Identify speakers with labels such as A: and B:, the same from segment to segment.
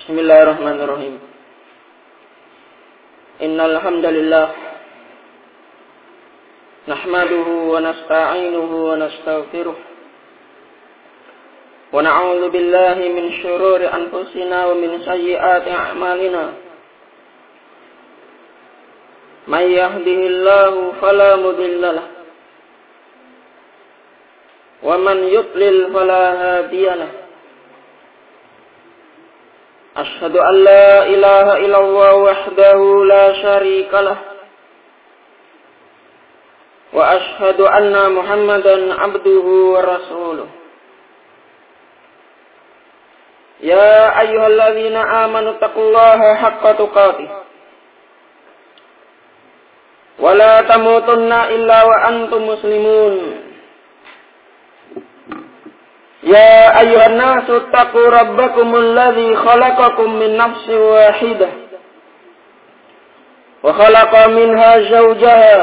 A: Bismillahirrahmanirrahim. Innal hamdalillah nahmaduhu wa nasta'inuhu wa nastaghfiruh wa na'udzu billahi min shururi anfusina wa min sayyiati a'malina. May yahdihillahu fala mudilla lahu wa man yudlil fala hadiya lahu. Asyhadu an la ilaha illallah wahdahu la syarika lah wa asyhadu anna Muhammadan abduhu wa rasuluh. Ya ayyuhalladzina amanu taqullaha haqqa tuqatih wa la tamutunna illa wa antum muslimun. Ya ayyuhan nasu taqu rabbakumul ladzi khalaqakum min nafsin wahidah wa khalaqa minha zawjaha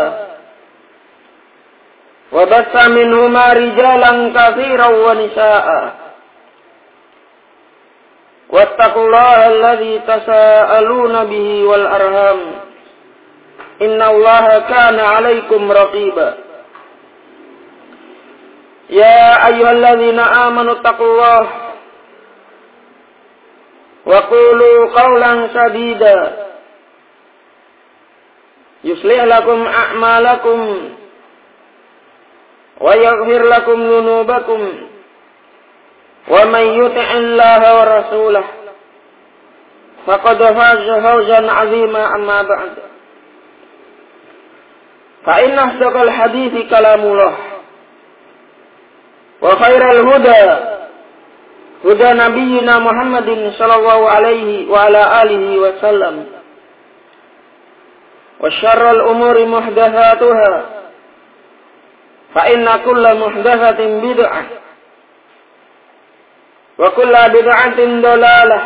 A: wa bassa minhuma rijalan katsiran wa nisaa'a wattaqullaha alladzi tasaaluna bihi wal arham innallaha kana 'alaikum raqiba. Ya ayyuhalladzina amanu taqullaha wa qulu qawlan sadida yuslih lakum a'malakum wa yaghfir lakum dhunubakum wa man yuti'illaha wa rasulahu faqad faza fawzan 'azima amma ba'd. Fa inna asdaqal hadithi kalamullah wa khairal huda huda nabiyyina Muhammadin sallallahu alaihi wa ala alihi wa sallam wa syarral umuri muhdatsatuha fa inna kulla muhdatsatin bid'ah wa kulla bid'atin dalalah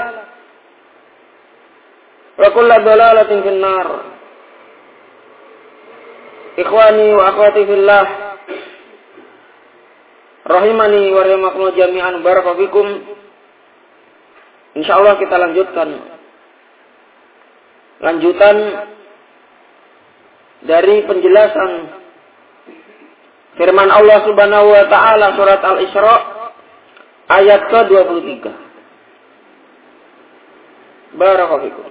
A: wa kulla dalalatin finnar. Ikhwani wa akhwati fillah rahimani wa rahimakumullah jami'an, barakallahu. Insyaallah kita lanjutan dari penjelasan firman Allah Subhanahu wa taala surat Al-Isra ayat ke-23. Barakallahu.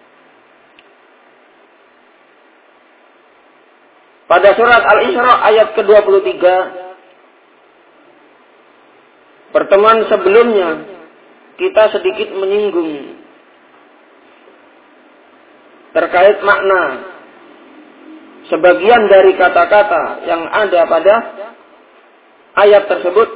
A: Pada surat Al-Isra ayat ke-23, pertemuan sebelumnya kita sedikit menyinggung terkait makna sebagian dari kata-kata yang ada pada ayat tersebut.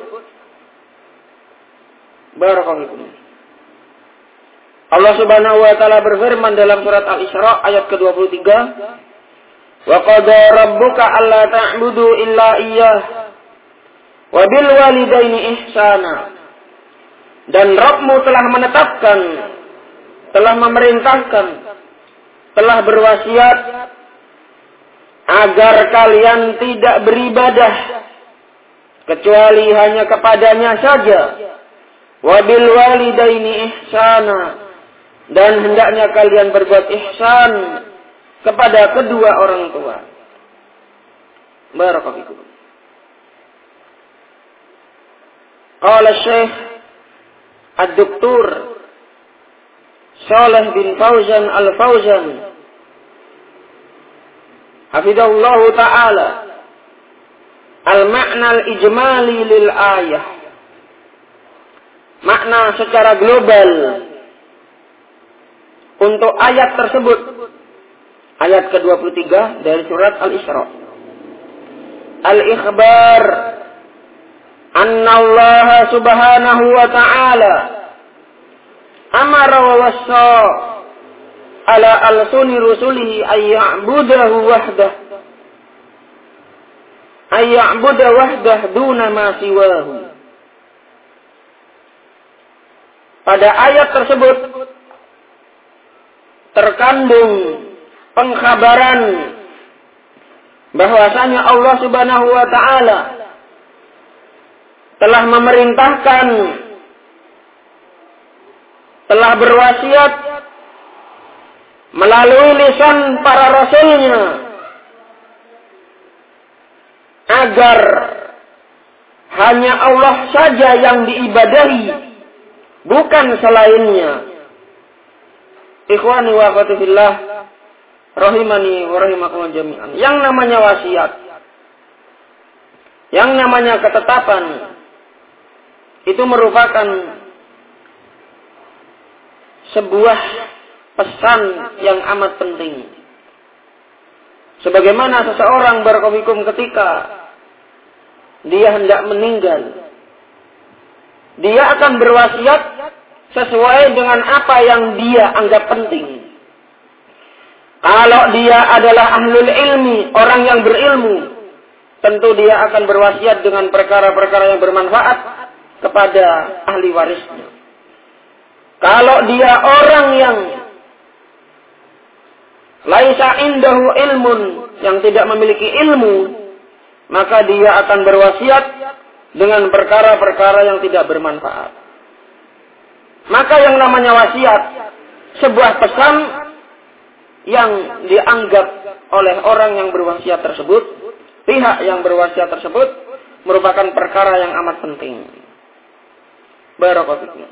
A: Barakallahu. Allah Subhanahu wa taala berfirman dalam surat Al-Isra ayat ke-23, "Wa qada rabbuka alla ta'budu illa iyyah wa bil walidaini ihsana." Dan Rabbmu telah menetapkan, telah memerintahkan, telah berwasiat agar kalian tidak beribadah kecuali hanya kepadanya saja. Wa bil walidaini ihsana, dan hendaknya kalian berbuat ihsan kepada kedua orang tua. Barakallahu. Qala Syekh Ad-Doktor Shalih bin Fauzan Al-Fauzan hafidhahullahu ta'ala, al-ma'na al-ijmali lil ayah. Makna secara global untuk ayat tersebut, ayat ke-23 dari surat Al-Isra. Al-ikhbar anna Allah subhanahu wa ta'ala amara wa wassa ala al-suni rusulihi ayya'budahu wahdah duna ma siwahu. Pada ayat tersebut terkandung pengkhabaran bahwasanya Allah Subhanahu wa taala telah memerintahkan, telah berwasiat melalui lisan para rasulnya agar hanya Allah saja yang diibadahi, bukan selainnya. Ikhwani wa akhwati fillah, rahimani wa rahimakumullah jami'an. Yang namanya wasiat, yang namanya ketetapan, itu merupakan sebuah pesan yang amat penting. Sebagaimana seseorang barakallahu ketika dia hendak meninggal, dia akan berwasiat sesuai dengan apa yang dia anggap penting. Kalau dia adalah ahlul ilmi, orang yang berilmu, tentu dia akan berwasiat dengan perkara-perkara yang bermanfaat kepada ahli warisnya. Kalau dia orang yang laisa indahu ilmun, yang tidak memiliki ilmu, maka dia akan berwasiat dengan perkara-perkara yang tidak bermanfaat. Maka yang namanya wasiat, sebuah pesan yang dianggap oleh orang yang berwasiat tersebut, pihak yang berwasiat tersebut, merupakan perkara yang amat penting. Barakallahu fikum.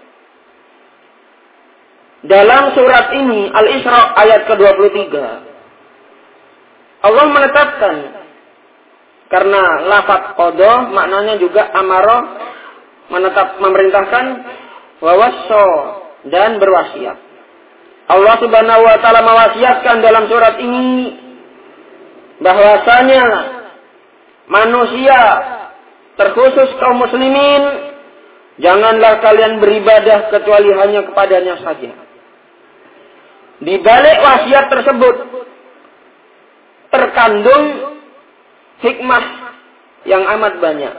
A: Dalam surat ini, Al-Isra ayat ke-23, Allah menetapkan, karena lafaz qada maknanya juga amara, memerintahkan, wawasso, dan berwasiat. Allah Subhanahu wa taala mewasiatkan dalam surat ini bahwasanya manusia, terkhusus kaum muslimin, janganlah kalian beribadah kecuali hanya kepadanya saja. Di balik wasiat tersebut terkandung hikmah yang amat banyak.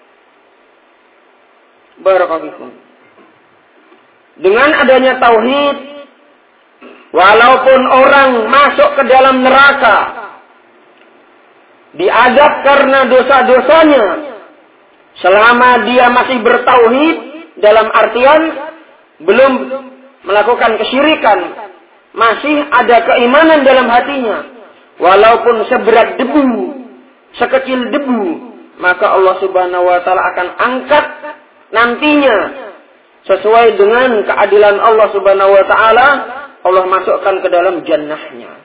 A: Barakallahu fikum. Dengan adanya tauhid, walaupun orang masuk ke dalam neraka, diazab karena dosa-dosanya, selama dia masih bertauhid, dalam artian belum melakukan kesyirikan, masih ada keimanan dalam hatinya, walaupun seberat debu, sekecil debu, maka Allah Subhanahu wa taala akan angkat nantinya sesuai dengan keadilan Allah Subhanahu wa taala, Allah masukkan ke dalam jannahnya.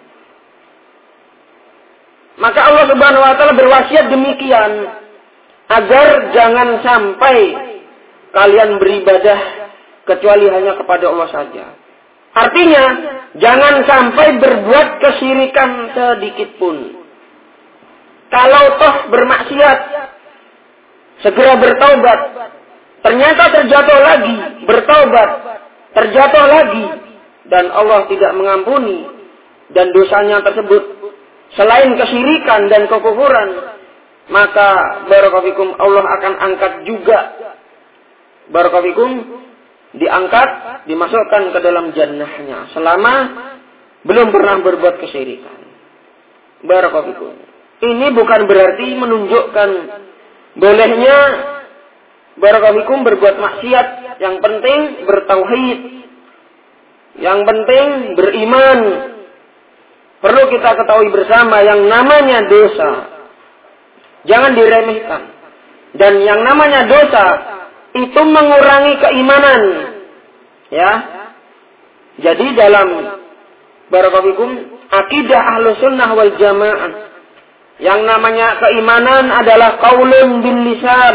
A: Maka Allah Subhanahu wa taala berwasiat demikian agar jangan sampai kalian beribadah kecuali hanya kepada Allah saja. Artinya, jangan sampai berbuat kesyirikan sedikit pun. Kalau toh bermaksiat, segera bertaubat. Ternyata terjatuh lagi, bertaubat, terjatuh lagi, dan Allah tidak mengampuni, dan dosanya tersebut selain kesyirikan dan kekufuran, maka barakallahu fikum Allah akan angkat juga, barakallahu fikum, diangkat, dimasukkan ke dalam jannahnya selama belum pernah berbuat kesyirikan. Barakallahu fikum. Ini bukan berarti menunjukkan bolehnya barakallahu fikum berbuat maksiat. Yang penting bertauhid, yang penting beriman. Perlu kita ketahui bersama yang namanya dosa jangan diremehkan, dan yang namanya dosa itu mengurangi keimanan, ya. Jadi dalam barakallahu fikum akidah Ahlus Sunnah wal Jamaah, yang namanya keimanan adalah qaulun bil lisan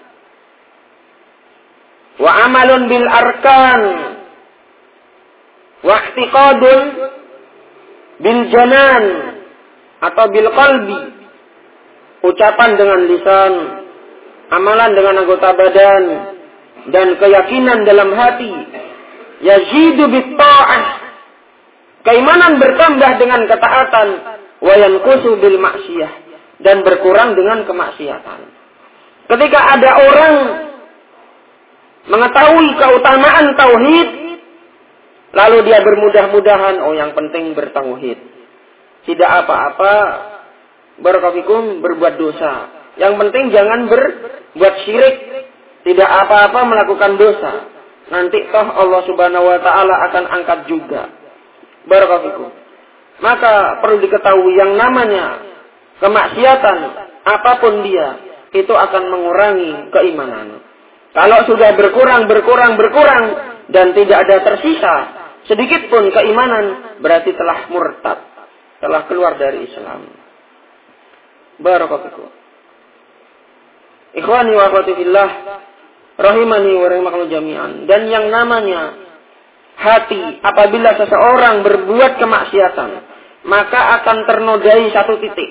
A: wa amalun bil arkan wa i'tiqadun bil janan atau bil qalbi, ucapan dengan lisan, amalan dengan anggota badan, dan keyakinan dalam hati. Yazidu bit ta'ah, keimanan bertambah dengan ketaatan, wa yanqusu bil maksiyah, dan berkurang dengan kemaksiatan. Ketika ada orang mengetahui keutamaan tauhid, lalu dia bermudah-mudahan, oh yang penting bertauhid, tidak apa-apa barakallahu fikum berbuat dosa, yang penting jangan berbuat syirik, tidak apa-apa melakukan dosa. nanti toh Allah Subhanahu wa taala akan angkat juga. Barakallahu. Maka perlu diketahui yang namanya kemaksiatan apapun dia itu akan mengurangi keimanan. Kalau sudah berkurang dan tidak ada tersisa sedikit pun keimanan, berarti telah murtad, telah keluar dari Islam. Barakallahu. Ikhwani wa akhwati fillah, rahimani wa rahimakumullah jami'an. Dan yang namanya hati, apabila seseorang berbuat kemaksiatan, maka akan ternodai satu titik.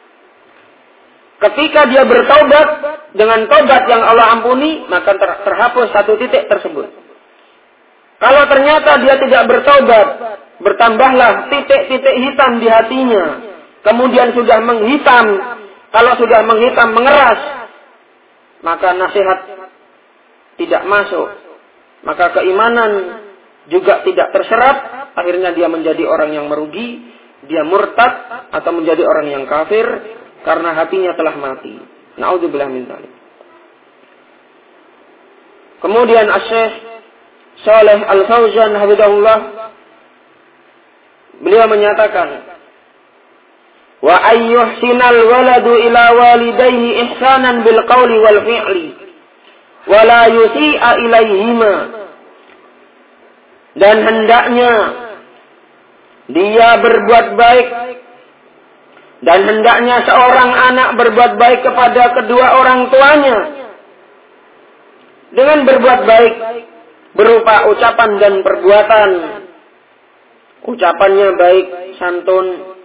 A: Ketika dia bertaubat dengan taubat yang Allah ampuni, maka terhapus satu titik tersebut. Kalau ternyata dia tidak bertaubat, bertambahlah titik-titik hitam di hatinya. Kemudian sudah menghitam, kalau sudah menghitam mengeras, maka nasihat tidak masuk. Maka keimanan juga tidak terserap, akhirnya dia menjadi orang yang merugi, dia murtad atau menjadi orang yang kafir karena hatinya telah mati. Na'udzubillah min dzalik. Kemudian Asy-Syaikh Shalih Al-Fauzan hafizahullah, beliau menyatakan, wa ayyuhsinal waladu ila walidayhi ihsanan bil qawli wal fi'li wa la yusi'a ilaihima. Dan hendaknya dia berbuat baik, dan hendaknya seorang anak berbuat baik kepada kedua orang tuanya dengan berbuat baik berupa ucapan dan perbuatan. Ucapannya baik, santun,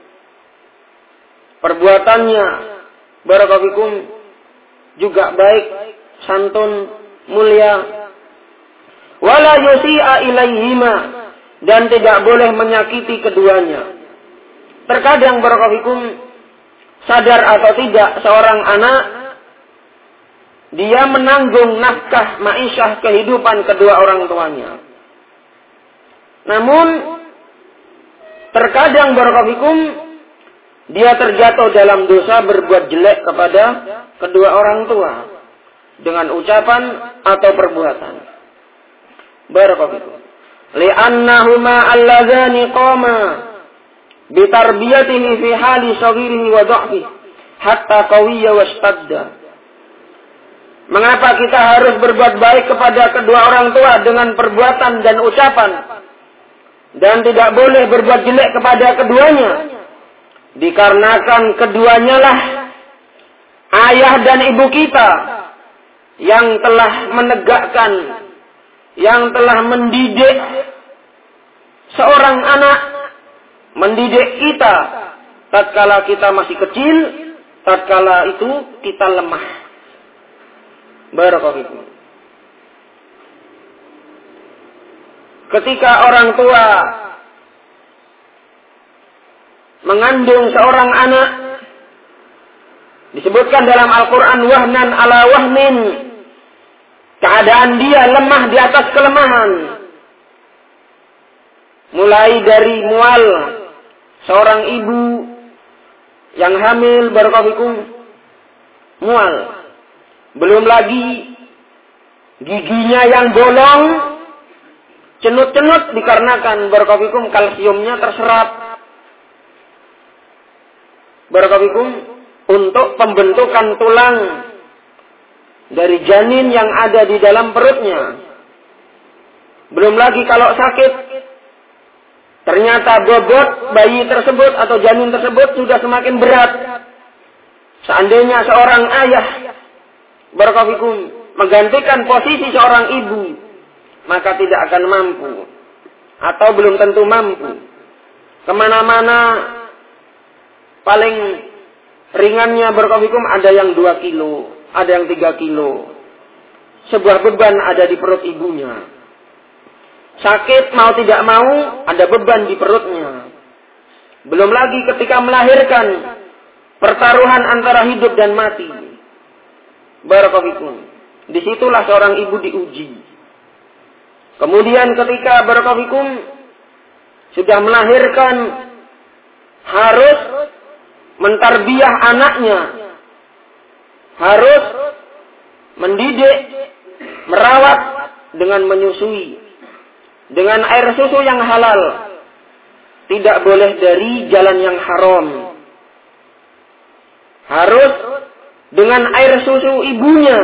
A: perbuatannya barakallahu juga baik, santun, mulia. Wala yusi'a ilaihima, dan tidak boleh menyakiti keduanya. Terkadang barakallahu sadar atau tidak seorang anak dia menanggung nafkah ma'isyah kehidupan kedua orang tuanya. Namun terkadang barakallahu dia terjatuh dalam dosa berbuat jelek kepada kedua orang tua dengan ucapan atau perbuatan. Barakallahu. Li'annahuma alladzani qama bitarbiyatihi fi hali shaghirihi wa dha'fihi hatta qawiyya wastadda. Mengapa kita harus berbuat baik kepada kedua orang tua dengan perbuatan dan ucapan, dan tidak boleh berbuat jelek kepada keduanya? Dikarenakan keduanya lah ayah dan ibu kita yang telah menegakkan, yang telah mendidik seorang anak, mendidik kita tatkala kita masih kecil, tatkala itu kita lemah. Barakallahu. Ketika orang tua mengandung seorang anak, disebutkan dalam Al-Quran wahnan ala wahnin, keadaan dia lemah di atas kelemahan. Mulai dari mual, seorang ibu yang hamil barakallahu mual. Belum lagi giginya yang bolong, cenut-cenut dikarenakan barakallahu kalsiumnya terserap. Barakallahu untuk pembentukan tulang dari janin yang ada di dalam perutnya. Belum lagi kalau sakit, ternyata bobot bayi tersebut atau janin tersebut sudah semakin berat. Seandainya seorang ayah barakallahu menggantikan posisi seorang ibu, maka tidak akan mampu atau belum tentu mampu. Kemana-mana paling ringannya barakallahu ada yang 2 kilo, ada yang 3 kilo. Sebuah beban ada di perut ibunya. Sakit mau tidak mau ada beban di perutnya. Belum lagi ketika melahirkan, pertaruhan antara hidup dan mati. Barakallahu. Disitulah seorang ibu diuji. Kemudian ketika barakallahu sudah melahirkan, harus mentarbiyah anaknya, harus mendidik, merawat dengan menyusui dengan air susu yang halal, tidak boleh dari jalan yang haram. Harus dengan air susu ibunya.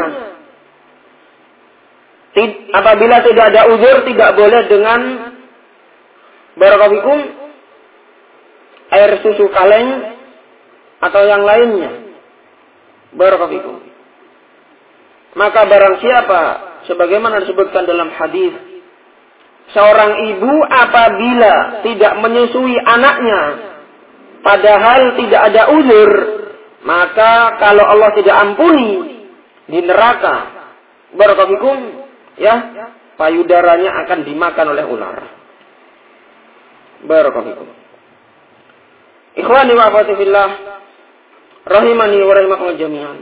A: Apabila tidak ada uzur, tidak boleh dengan barakallahu air susu kaleng atau yang lainnya. Barakallahu. Maka barang siapa, sebagaimana disebutkan dalam hadis, seorang ibu apabila tidak menyusui anaknya padahal tidak ada uzur, maka kalau Allah tidak ampuni di neraka, barakallahu ya, payudaranya akan dimakan oleh ular. Barakallahu. Ikhwani wa akhwati fillah, rahimani wa rahimakumullah jami'an.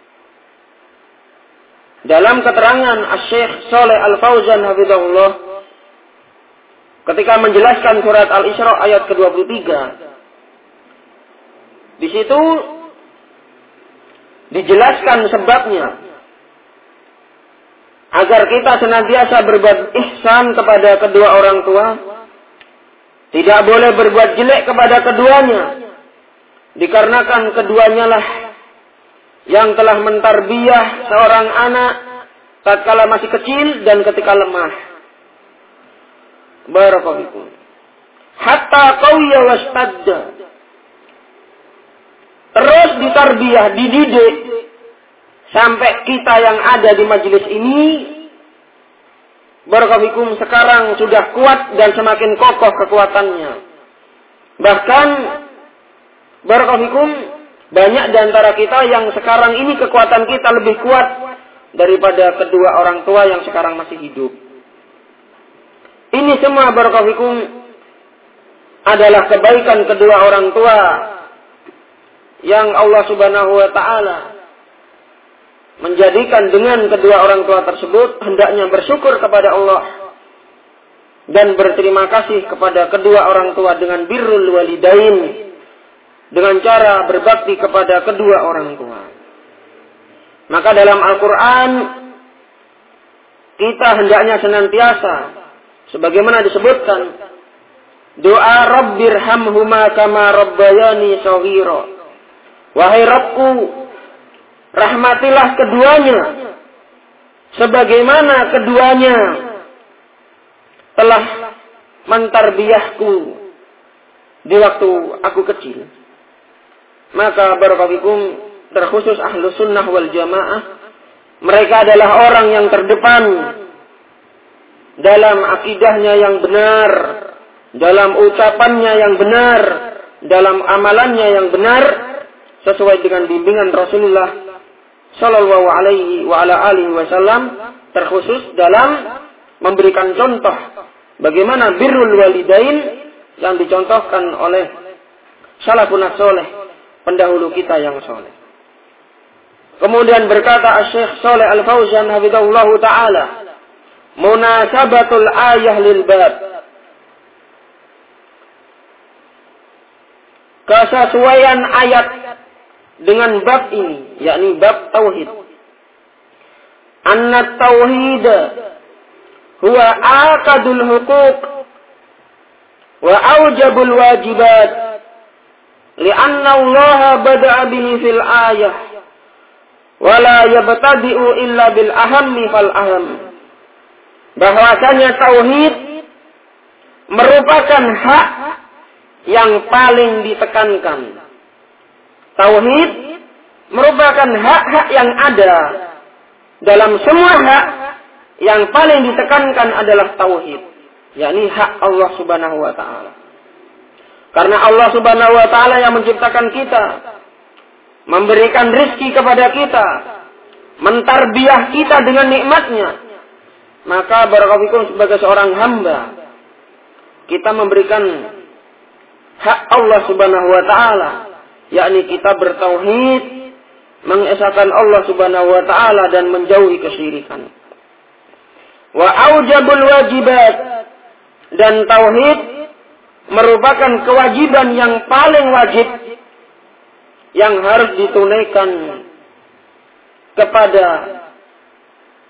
A: Dalam keterangan Asy-Syaikh Shalih Al-Fauzan hafizahullah ketika menjelaskan surat Al-Isra ayat ke-23, di situ dijelaskan sebabnya agar kita senantiasa berbuat ihsan kepada kedua orang tua, tidak boleh berbuat jelek kepada keduanya, dikarenakan keduanya lah yang telah mentarbiyah seorang anak tatkala masih kecil dan ketika lemah. Barakallahu. Hatta qawiya wastadda. Terus ditarbiyah, dididik sampai kita yang ada di majelis ini barakallahu sekarang sudah kuat dan semakin kokoh kekuatannya. Bahkan barakallahu banyak di antara kita yang sekarang ini kekuatan kita lebih kuat daripada kedua orang tua yang sekarang masih hidup. Ini semua barakallahu adalah kebaikan kedua orang tua yang Allah Subhanahu wa taala menjadikan dengan kedua orang tua tersebut hendaknya bersyukur kepada Allah dan berterima kasih kepada kedua orang tua dengan birrul walidain, dengan cara berbakti kepada kedua orang tua. Maka dalam Al-Quran kita hendaknya senantiasa sebagaimana disebutkan doa Rabbirhamhuma kama rabbayani shaghira. Wahai Rabbku, rahmatilah keduanya sebagaimana keduanya telah mentarbiyahku di waktu aku kecil. Maka barakallahu terkhusus ahlu sunnah wal jamaah, mereka adalah orang yang terdepan dalam akidahnya yang benar, dalam ucapannya yang benar, dalam amalannya yang benar, sesuai dengan bimbingan Rasulullah Sallallahu Alaihi wa ala alihi Wasallam, terkhusus dalam memberikan contoh bagaimana birrul walidain yang dicontohkan oleh salafun saleh, pendahulu kita yang soleh. Kemudian berkata Asy-Syaikh Shalih Al-Fauzan hafizahullah taala, munasabatul ayah lil bab, kesesuaian ayat dengan bab ini, yakni bab tauhid. Anna tauhid huwa aqdul huquq wa aujabul wajibat, li'anna Allah bada'a bihi fil ayah wa la yabtadi'u illa bil ahammi fal aham. Bahwasanya tauhid merupakan hak yang paling ditekankan. Tauhid merupakan hak-hak yang ada. Dalam semua hak, yang paling ditekankan adalah tauhid, yakni hak Allah Subhanahu wa taala. Karena Allah Subhanahu wa taala yang menciptakan kita, memberikan rezeki kepada kita, mentarbiyah kita dengan nikmatnya. Maka barakallahu sebagai seorang hamba, kita memberikan hak Allah Subhanahu wa taala, yakni kita bertauhid, mengesahkan Allah Subhanahu wa taala dan menjauhi kesyirikan. Wa aujabul wajibat, dan tauhid merupakan kewajiban yang paling wajib yang harus ditunaikan kepada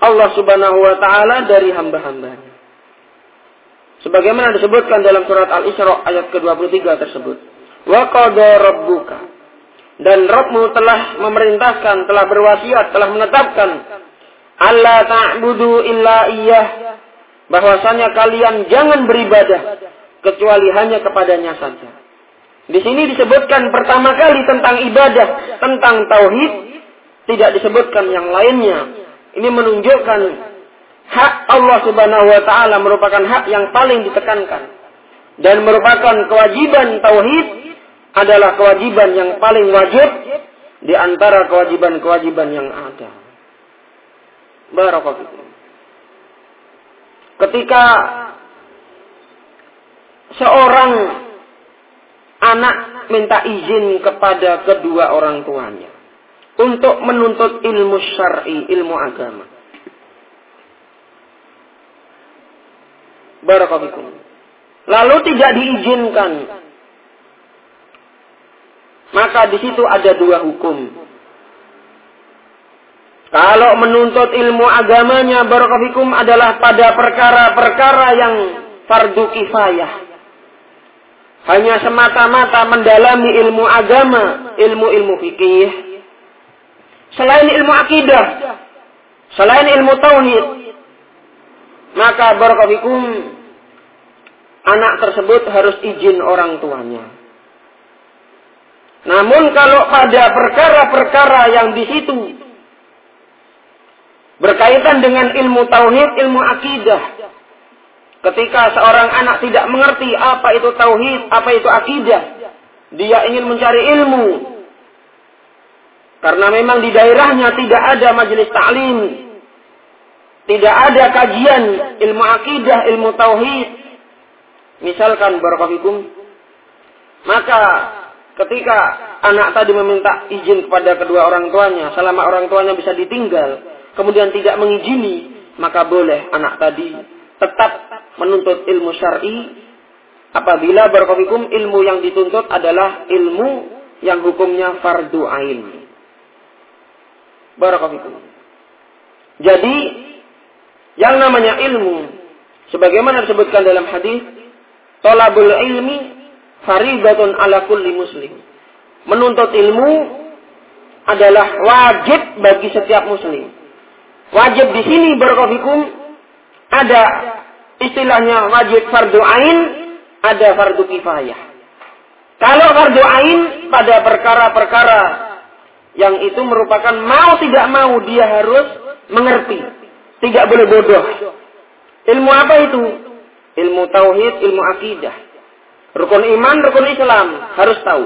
A: Allah Subhanahu wa taala dari hamba-hambanya. Sebagaimana disebutkan dalam surat Al-Isra ayat ke-23 tersebut. Wa qada rabbuka, dan Rabbmu telah memerintahkan, telah berwasiat, telah menetapkan alla ta'budu illa iyyah, bahwasanya kalian jangan beribadah kecuali hanya kepadanya saja. Di sini disebutkan pertama kali tentang ibadah, tentang tauhid, tidak disebutkan yang lainnya. Ini menunjukkan hak Allah Subhanahu wa taala merupakan hak yang paling ditekankan, dan merupakan kewajiban tauhid adalah kewajiban yang paling wajib di antara kewajiban-kewajiban yang ada. Barakallahu. Ketika seorang anak minta izin kepada kedua orang tuanya untuk menuntut ilmu syar'i, ilmu agama. Barakallahu. Lalu tidak diizinkan. Maka di situ ada dua hukum. Kalau menuntut ilmu agamanya, barakallahu adalah pada perkara-perkara yang fardu kifayah. Hanya semata-mata mendalami ilmu agama, ilmu-ilmu fikih. Selain ilmu akidah, selain ilmu tauhid, maka barakallahu anak tersebut harus izin orang tuanya. Namun kalau pada perkara-perkara yang di situ berkaitan dengan ilmu tauhid, ilmu akidah, ketika seorang anak tidak mengerti apa itu tauhid, apa itu akidah, dia ingin mencari ilmu, karena memang di daerahnya tidak ada majelis ta'lim, tidak ada kajian ilmu akidah, ilmu tauhid, misalkan barakallahu, maka ketika anak tadi meminta izin kepada kedua orang tuanya, selama orang tuanya bisa ditinggal, kemudian tidak mengizini, maka boleh anak tadi tetap menuntut ilmu syar'i apabila barakallahu ilmu yang dituntut adalah ilmu yang hukumnya fardu ain. Barakallahu. Jadi yang namanya ilmu, sebagaimana disebutkan dalam hadis, thalabul ilmi faridatun ala kulli muslim. Menuntut ilmu adalah wajib bagi setiap muslim. Wajib di sini barakallahu ada istilahnya wajib fardu ain, ada fardu kifayah. Kalau fardu ain pada perkara-perkara yang itu merupakan mau tidak mau dia harus mengerti, tidak boleh bodoh. Ilmu apa itu? Ilmu tauhid, ilmu akidah. Rukun iman, rukun Islam harus tahu.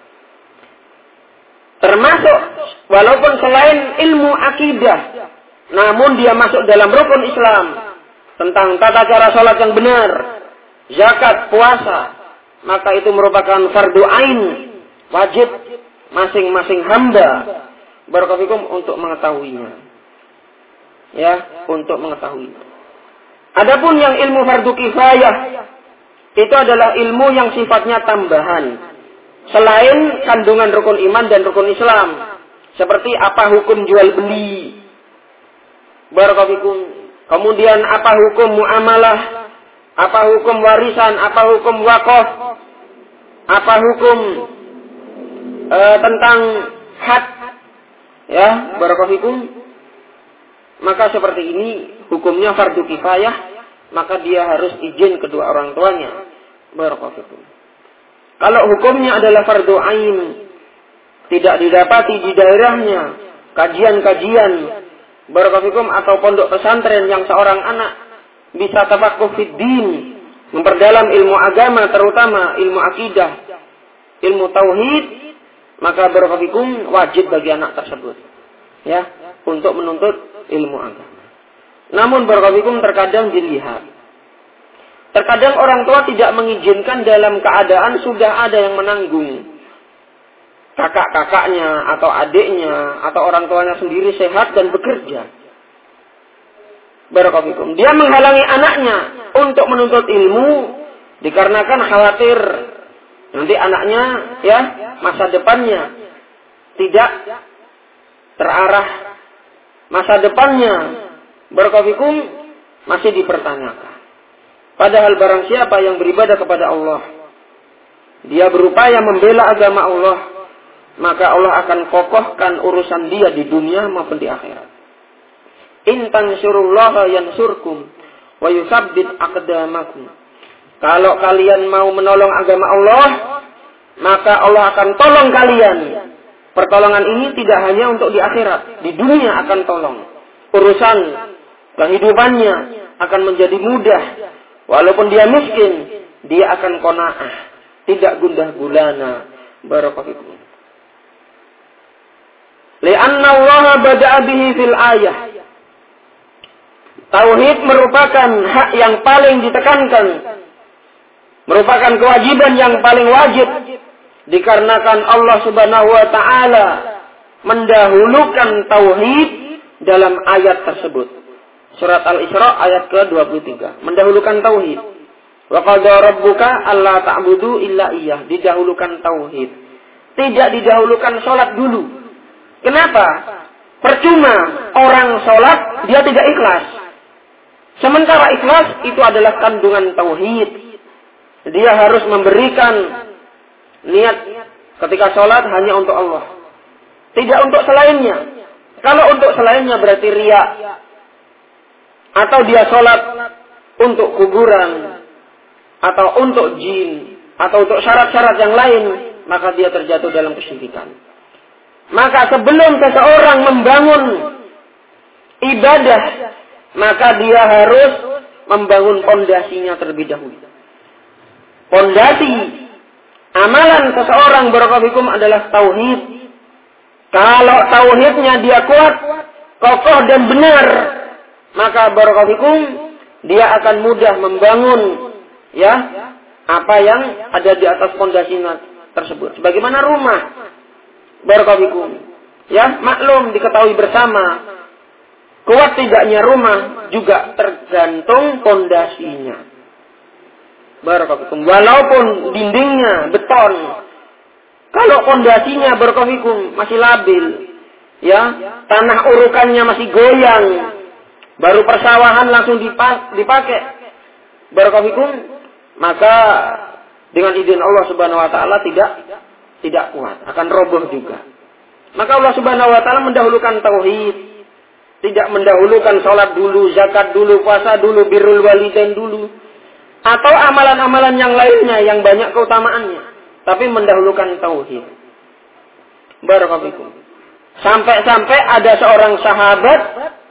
A: Termasuk walaupun selain ilmu akidah, namun dia masuk dalam rukun Islam tentang tata cara sholat yang benar, zakat, puasa, maka itu merupakan fardu ain, wajib masing-masing hamba barakallahu untuk mengetahuinya. Ya, untuk mengetahuinya. Adapun yang ilmu fardu kifayah, itu adalah ilmu yang sifatnya tambahan. Selain kandungan rukun iman dan rukun Islam. Seperti apa hukum jual beli. Barakallahu. Kemudian apa hukum muamalah. Apa hukum warisan. Apa hukum wakaf. Apa hukum tentang had. Ya, barakallahu. Maka seperti ini hukumnya fardu kifayah. Maka dia harus izin kedua orang tuanya. Barakallahu. Kalau hukumnya adalah fardu ain, tidak didapati di daerahnya kajian-kajian barakallahu atau pondok pesantren yang seorang anak bisa tafaqquh fid din, memperdalam ilmu agama, terutama ilmu akidah, ilmu tauhid, maka barakallahu wajib bagi anak tersebut ya untuk menuntut ilmu agama. Namun barakallahu terkadang dilihat, terkadang orang tua tidak mengizinkan dalam keadaan sudah ada yang menanggung. Kakak-kakaknya atau adiknya atau orang tuanya sendiri sehat dan bekerja. Barakallahu. Dia menghalangi anaknya untuk menuntut ilmu dikarenakan khawatir nanti anaknya ya masa depannya tidak terarah, masa depannya Barakallahu masih dipertanyakan. Padahal barang siapa yang beribadah kepada Allah, dia berupaya membela agama Allah, maka Allah akan kokohkan urusan dia di dunia maupun di akhirat. In tansurullaha yansurkum wa yutsabbit aqdamakum. Kalau kalian mau menolong agama Allah, maka Allah akan tolong kalian. Pertolongan ini tidak hanya untuk di akhirat, di dunia akan tolong. Urusan kehidupannya akan menjadi mudah. Walaupun dia miskin, dia akan qanaah, tidak gundah gulana. Barakallahu. Li'anna Allah bada'a bihi fil ayah. Tauhid merupakan hak yang paling ditekankan, merupakan kewajiban yang paling wajib, dikarenakan Allah Subhanahu wa taala mendahulukan tauhid dalam ayat tersebut. Surat Al-Isra ayat ke-23, mendahulukan tauhid. Wa qadara rabbuka alla ta'budu illa iyyah, didahulukan tauhid. Tidak didahulukan salat dulu. Kenapa? Percuma orang salat dia tidak ikhlas. Sementara ikhlas itu adalah kandungan tauhid. Dia harus memberikan niat ketika sholat hanya untuk Allah. Tidak untuk selainnya. Kalau untuk selainnya berarti riya. Atau dia sholat untuk kuburan. Atau untuk jin. Atau untuk syarat-syarat yang lain. Maka dia terjatuh dalam kesyirikan. Maka sebelum seseorang membangun ibadah, maka dia harus membangun pondasinya terlebih dahulu. Pondasi amalan seseorang barakallahu adalah tauhid. Kalau tauhidnya dia kuat, kokoh dan benar, maka barakallahu dia akan mudah membangun ya apa yang ada di atas pondasinya tersebut. Sebagaimana rumah barakallahu ya maklum diketahui bersama. Kuat tidaknya rumah juga tergantung pondasinya. Barakallahu. Walaupun dindingnya beton, kalau pondasinya barakallahu masih labil, ya tanah urukannya masih goyang, baru persawahan langsung dipakai, barakallahu, maka dengan izin Allah Subhanahu Wa Taala tidak kuat, akan roboh juga. Maka Allah Subhanahu Wa Taala mendahulukan tauhid, tidak mendahulukan sholat dulu, zakat dulu, puasa dulu, birrul walidain dulu. Atau amalan-amalan yang lainnya yang banyak keutamaannya. Tapi mendahulukan tauhid. Barakallahu. Sampai-sampai ada seorang sahabat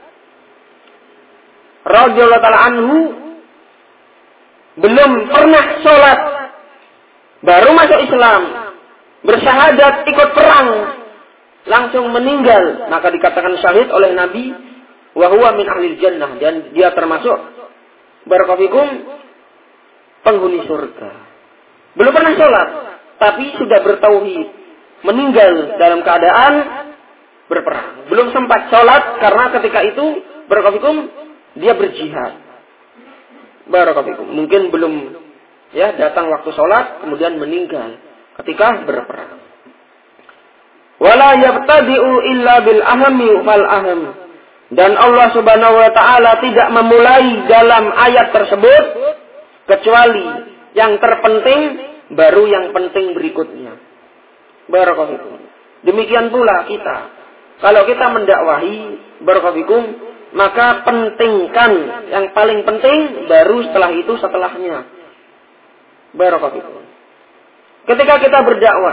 A: radhiyallahu ta'ala anhu belum pernah sholat. Baru masuk Islam. Bersyahadat ikut perang. Langsung meninggal. Maka dikatakan syahid oleh Nabi. Wa huwa min ahlil jannah. Dan dia termasuk barakallahu penghuni surga. Belum pernah sholat, tapi sudah bertauhid. Meninggal dalam keadaan berperang. Belum sempat sholat karena ketika itu barakallahu dia berjihad. Barakallahu mungkin belum ya datang waktu sholat, kemudian meninggal ketika berperang. Wala yabtadi'u illa bil ahami fal aham. Dan Allah Subhanahu wa taala tidak memulai dalam ayat tersebut kecuali yang terpenting baru yang penting berikutnya. Barakallahu. Demikian pula kita. Kalau kita mendakwahi barakallahu, maka pentingkan yang paling penting baru setelah itu setelahnya. Barakallahu. Ketika kita berdakwah,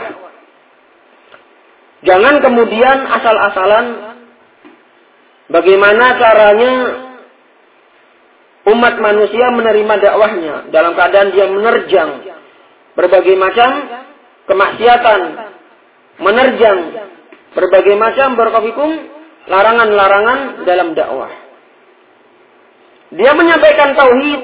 A: jangan kemudian asal-asalan bagaimana caranya umat manusia menerima dakwahnya dalam keadaan dia menerjang berbagai macam kemaksiatan, menerjang berbagai macam barakallahu larangan-larangan dalam dakwah. Dia menyampaikan tauhid,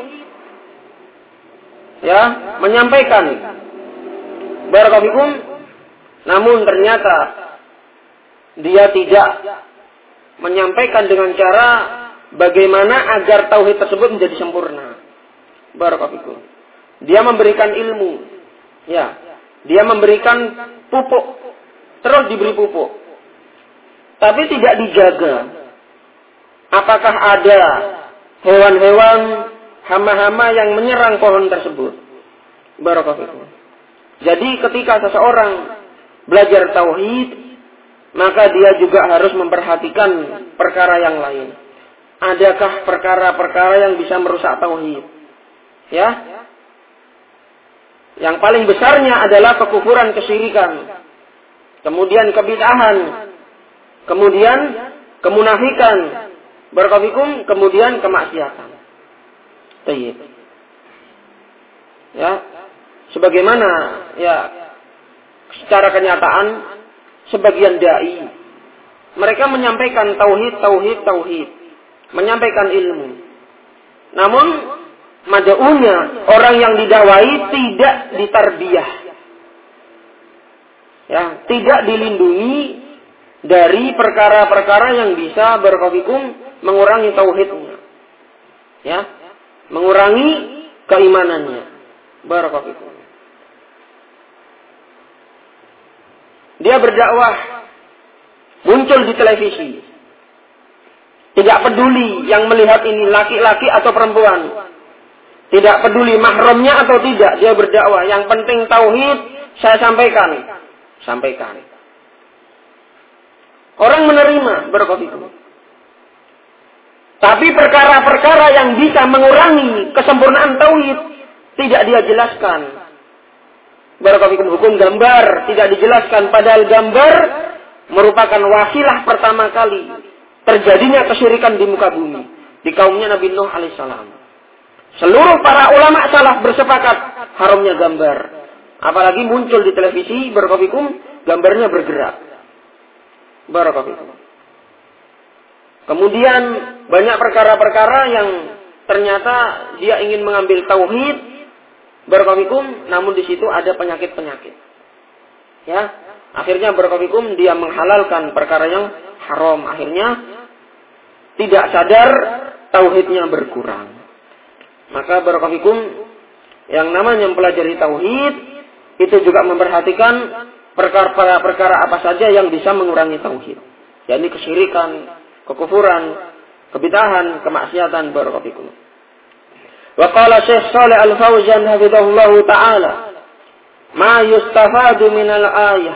A: ya, menyampaikan barakallahu, namun ternyata dia tidak menyampaikan dengan cara bagaimana agar tauhid tersebut menjadi sempurna. Barakallahu. Dia memberikan ilmu. Ya. Dia memberikan pupuk. Terus diberi pupuk. Tapi tidak dijaga. apakah ada hewan-hewan, hama-hama yang menyerang pohon tersebut. Barakallahu fikum. Jadi ketika seseorang belajar tauhid, maka dia juga harus memperhatikan perkara yang lain. Adakah perkara-perkara yang bisa merusak tauhid? Ya. Yang paling besarnya adalah kekufuran, kesyirikan. Kemudian kebid'ahan. Kemudian kemunafikan. Barakallahu fikum, kemudian kemaksiatan. Tayyib. Ya. Sebagaimana ya secara kenyataan sebagian dai mereka menyampaikan tauhid, menyampaikan ilmu. Namun mad'unya, orang yang didakwai tidak ditarbiyah. Ya, tidak dilindungi dari perkara-perkara yang bisa berkofikum mengurangi tauhidnya. Ya, mengurangi keimanannya. Barakallahu. Dia berdakwah, muncul di televisi. Tidak peduli yang melihat ini laki-laki atau perempuan. Tidak peduli mahramnya atau tidak, dia berdakwah. Yang penting tauhid, saya sampaikan. Sampaikan. Orang menerima, barakallahu. Tapi perkara-perkara yang bisa mengurangi kesempurnaan tauhid tidak dia jelaskan. Barakallahu, hukum gambar tidak dijelaskan, padahal gambar merupakan wasilah pertama kali terjadinya kesyirikan di muka bumi di kaumnya Nabi Nuh alaihissalam. Seluruh para ulama salaf bersepakat haramnya gambar. Apalagi muncul di televisi, barakallahu, gambarnya bergerak. Barakallahu. Kemudian banyak perkara-perkara yang ternyata dia ingin mengambil tauhid, barakallahu, namun di situ ada penyakit-penyakit. Ya, akhirnya barakallahu dia menghalalkan perkara yang haram, akhirnya tidak sadar tauhidnya berkurang. Maka barakallahu yang namanya mempelajari tauhid itu juga memperhatikan perkara-perkara apa saja yang bisa mengurangi tauhid. yakni kesyirikan, kekufuran, kebid'ahan, kemaksiatan. Barakallahu. Wa qala Syekh Shalih Al-Fauzan hafizahullahu taala, ma yustafadu minal ayah.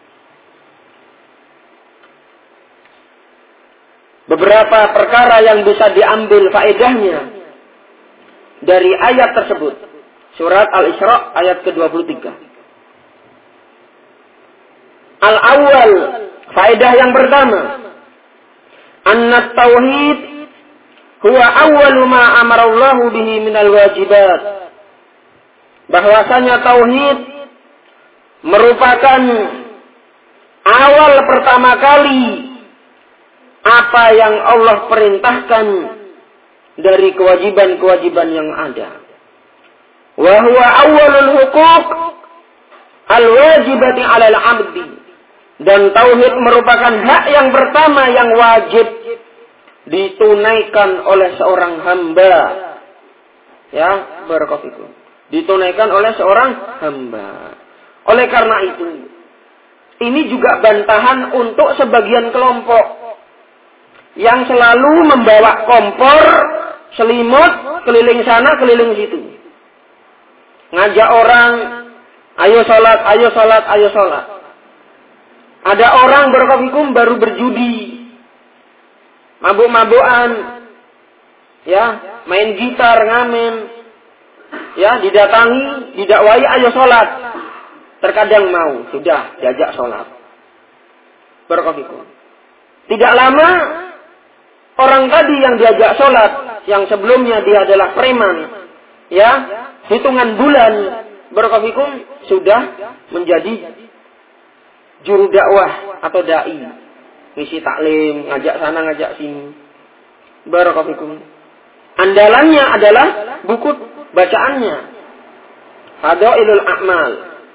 A: Beberapa perkara yang bisa diambil faedahnya dari ayat tersebut. Surat Al-Isra ayat ke-23. Al-awwal, faedah yang pertama, anna tauhid huwa awwalu ma amara Allahu bihi minal wajibat. Bahwasanya tauhid merupakan awal pertama kali apa yang Allah perintahkan dari kewajiban-kewajiban yang ada. Wa huwa awwalul huquq al-wajibati 'alal 'abdi. Dan tauhid merupakan hak yang pertama yang wajib ditunaikan oleh seorang hamba. Ya, barakallahu. Ditunaikan oleh seorang hamba. Oleh karena itu, ini juga bantahan untuk sebagian kelompok yang selalu membawa kompor, selimut, keliling sana, keliling situ. Ngajak orang, ayo sholat, ayo sholat, ayo sholat. Ada orang berkofikum baru berjudi, mabuk-mabukan, ya, main gitar, ngamen, ya, didatangi, didakwai, ayo sholat. Terkadang mau, sudah diajak sholat. Berkofikum. Tidak lama, orang tadi yang diajak sholat, yang sebelumnya dia adalah preman, ya, hitungan bulan, berkofikum, sudah menjadi juru dakwah atau dai, ngisi taklim, ngajak sana, ngajak sini. Barakallahu. Andalannya adalah buku bacaannya, Fadailul A'mal.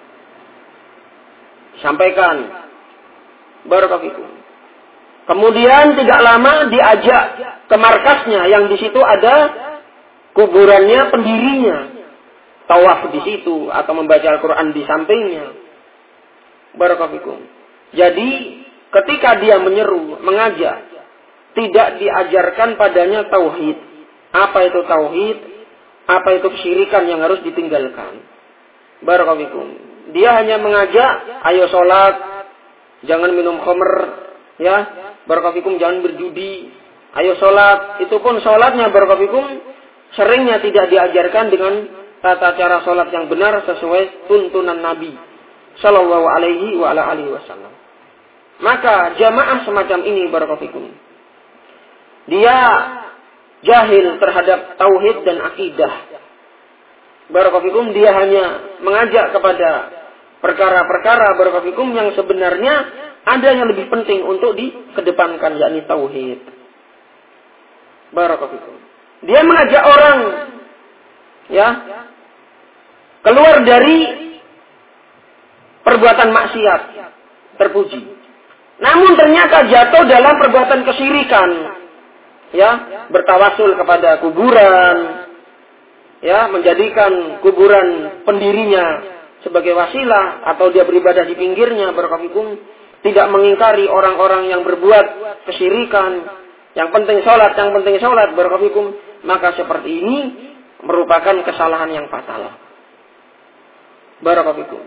A: Sampaikan. Barakallahu. Kemudian tidak lama diajak ke markasnya yang di situ ada kuburannya pendirinya. Tawaf di situ atau membaca Al-Quran di sampingnya. Barakallahu. Jadi ketika dia menyeru, mengajak, tidak diajarkan padanya tauhid. Apa itu tauhid? Apa itu kesyirikan yang harus ditinggalkan? Barakallahu fikum. Dia hanya mengajak, ayo sholat, jangan minum khamr, ya. Barakallahu fikum, jangan berjudi. Ayo sholat. Itu pun sholatnya barakallahu fikum seringnya tidak diajarkan dengan tata cara sholat yang benar sesuai tuntunan Nabi Sallallahu Alaihi Wasallam. Maka jamaah semacam ini barakallahu fikum, dia jahil terhadap tauhid dan akidah. Barakallahu fikum, dia hanya mengajak kepada perkara-perkara barakallahu fikum yang sebenarnya ada yang lebih penting untuk dikedepankan, yakni tauhid. Barakallahu fikum. Dia mengajak orang, ya, keluar dari perbuatan maksiat, terpuji. Namun ternyata jatuh dalam perbuatan kesyirikan, ya, bertawasul kepada kuburan, ya, menjadikan kuburan pendirinya sebagai wasilah, atau dia beribadah di pinggirnya, barakallahu fikum, tidak mengingkari orang-orang yang berbuat kesyirikan, yang penting sholat, barakallahu fikum, maka seperti ini merupakan kesalahan yang fatal. Barakallahu fikum.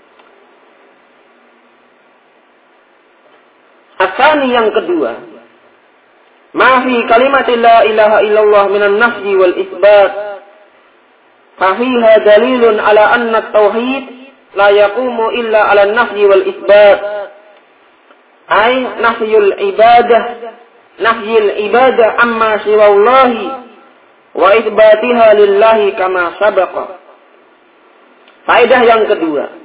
A: Asani yang kedua, ma fi kalimat la ilaha illallah minan nafyi wal isbat, fa fiha dalilun ala anna at-tauhid la yaqumu illa ala an-nafyi wal isbat. Ay nafyul ibadah amma siwallahi wa isbatiha lillahi kama sabaqa. Faedah yang kedua,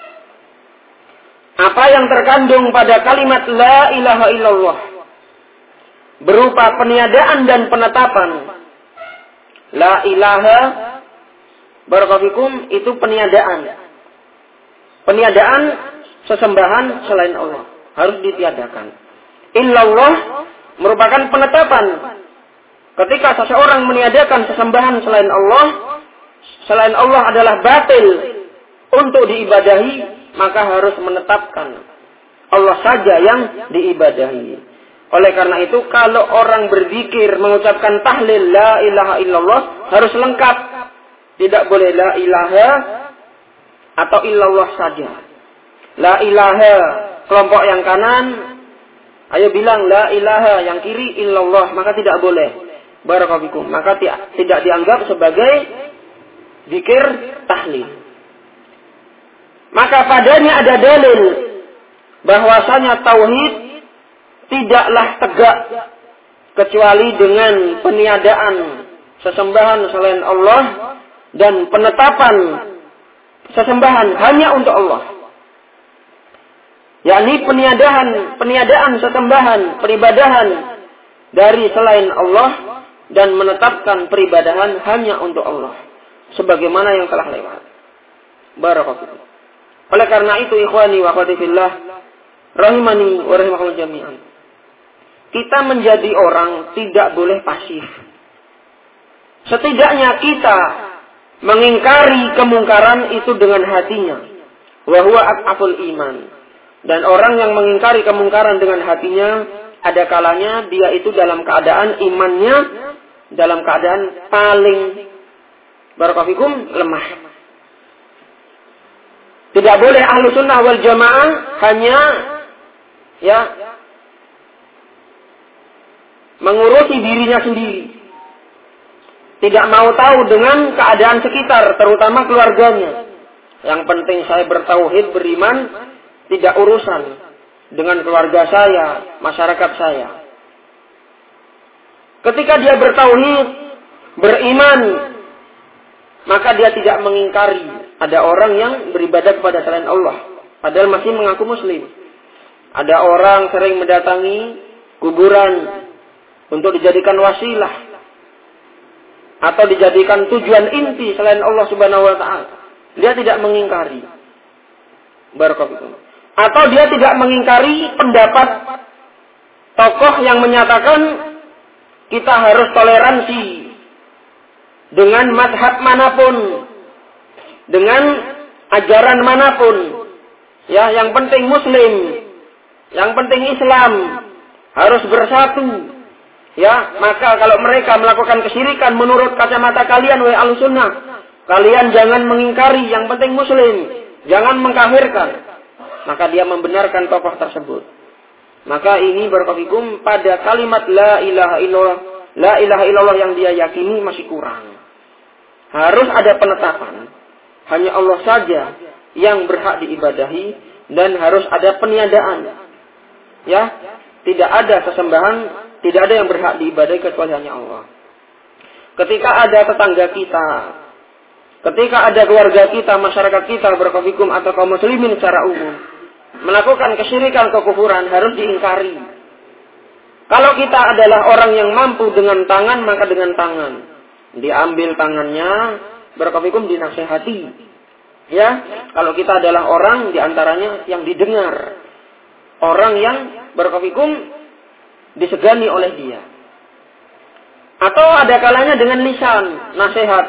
A: apa yang terkandung pada kalimat la ilaha illallah berupa peniadaan dan penetapan. La ilaha barakallahu fikum itu peniadaan. Peniadaan sesembahan selain Allah harus ditiadakan. Illallah merupakan penetapan. Ketika seseorang meniadakan sesembahan selain Allah adalah batil untuk diibadahi, maka harus menetapkan Allah saja yang diibadahi. Oleh karena itu, kalau orang berzikir mengucapkan tahlil la ilaha illallah harus lengkap. Tidak boleh la ilaha atau illallah saja. La ilaha kelompok yang kanan, ayo bilang la ilaha, yang kiri illallah, maka tidak boleh. Barakallahu fikum, maka tidak dianggap sebagai zikir tahlil. Maka padanya ada dalil bahwasanya tauhid tidaklah tegak kecuali dengan peniadaan sesembahan selain Allah dan penetapan sesembahan hanya untuk Allah. Yakni peniadaan sesembahan, peribadahan dari selain Allah dan menetapkan peribadahan hanya untuk Allah, sebagaimana yang telah lewat. Barakallahu fikum. Oleh karena itu, ikhwani wa akhwati fillah, rahimani wa rahimakumullah jami'an, kita menjadi orang tidak boleh pasif. Setidaknya kita mengingkari kemungkaran itu dengan hatinya. Wa huwa aqaful iman. Dan orang yang mengingkari kemungkaran dengan hatinya, ada kalanya dia itu dalam keadaan imannya dalam keadaan paling barakallahu fikum lemah. Tidak boleh ahlu sunnah wal jamaah hanya mengurusi dirinya sendiri. Tidak mau tahu dengan keadaan sekitar, terutama keluarganya. Yang penting saya bertauhid, beriman, tidak urusan dengan keluarga saya, masyarakat saya. Ketika dia bertauhid, beriman, maka dia tidak mengingkari ada orang yang beribadah kepada selain Allah, padahal masih mengaku muslim. Ada orang sering mendatangi kuburan untuk dijadikan wasilah atau dijadikan tujuan inti selain Allah Subhanahu wa taala. Dia tidak mengingkari. Barakallahu. Atau dia tidak mengingkari pendapat tokoh yang menyatakan kita harus toleransi dengan mazhab manapun, dengan ajaran manapun. Ya, yang penting Muslim, yang penting Islam harus bersatu, Ya, maka kalau mereka melakukan kesyirikan menurut kacamata kalian wahai Ahlussunnah, kalian jangan mengingkari, yang penting muslim, jangan mengkafirkan. Maka dia membenarkan tokoh tersebut. Maka ini barakallahu pada kalimat la ilaha illallah yang dia yakini masih kurang. Harus ada penetapan. Hanya Allah saja yang berhak diibadahi dan harus ada peniadaan. Ya, tidak ada sesembahan, tidak ada yang berhak diibadahi kecuali hanya Allah. Ketika ada tetangga kita, ketika ada keluarga kita, masyarakat kita barakallahu atau kaum muslimin secara umum melakukan kesyirikan, kekufuran, harus diingkari. Kalau kita adalah orang yang mampu dengan tangan, maka dengan tangan. Diambil tangannya, barakallahu dinasihati. Ya, kalau kita adalah orang diantaranya yang didengar, orang yang barakallahu disegani oleh dia. Atau ada kalanya dengan lisan, nasihat.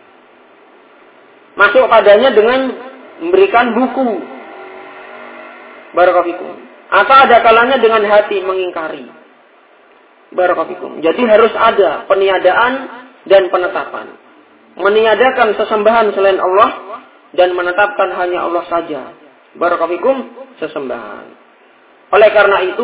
A: Masuk padanya dengan memberikan buku. Barakallahu. Atau ada kalanya dengan hati mengingkari. Barakallahu. Jadi harus ada peniadaan dan penetapan. Meniadakan sesembahan selain Allah dan menetapkan hanya Allah saja. Barakallahu sesembahan. Oleh karena itu,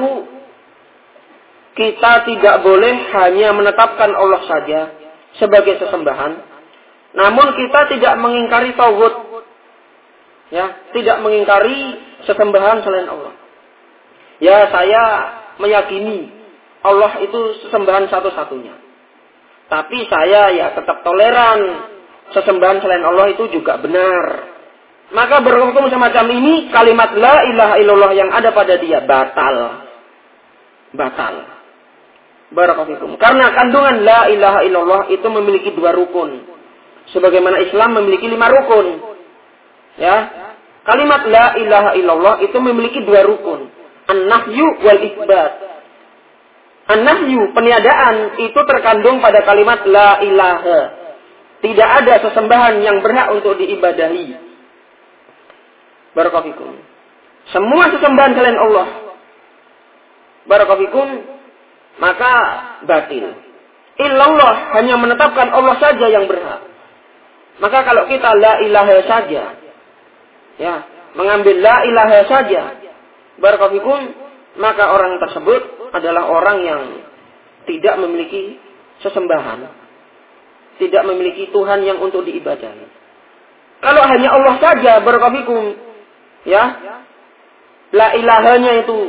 A: kita tidak boleh hanya menetapkan Allah saja sebagai sesembahan. Namun kita tidak mengingkari tauhid. Ya, tidak mengingkari sesembahan selain Allah. Ya, saya meyakini Allah itu sesembahan satu-satunya. Tapi saya ya tetap toleran. Sesembahan selain Allah itu juga benar. Maka berhukum semacam ini, kalimat la ilaha illallah yang ada pada dia batal. Batal. Barakallahu. Karena kandungan la ilaha illallah itu memiliki 2 rukun. Sebagaimana Islam memiliki 5 rukun. Ya. Kalimat la ilaha illallah itu memiliki 2 rukun. An-nahyu wal isbat. An-nahyu, peniadaan, itu terkandung pada kalimat la ilaha. Tidak ada sesembahan yang berhak untuk diibadahi. Barakallahu. Semua sesembahan selain Allah. Barakallahu, maka batil. Illallah, hanya menetapkan Allah saja yang berhak. Maka kalau kita la ilaha saja, ya, mengambil la ilaha saja, barakallahu, maka orang tersebut adalah orang yang tidak memiliki sesembahan, tidak memiliki Tuhan yang untuk diibadahi. Kalau hanya Allah saja, barakallahu, ya, la ilahanya itu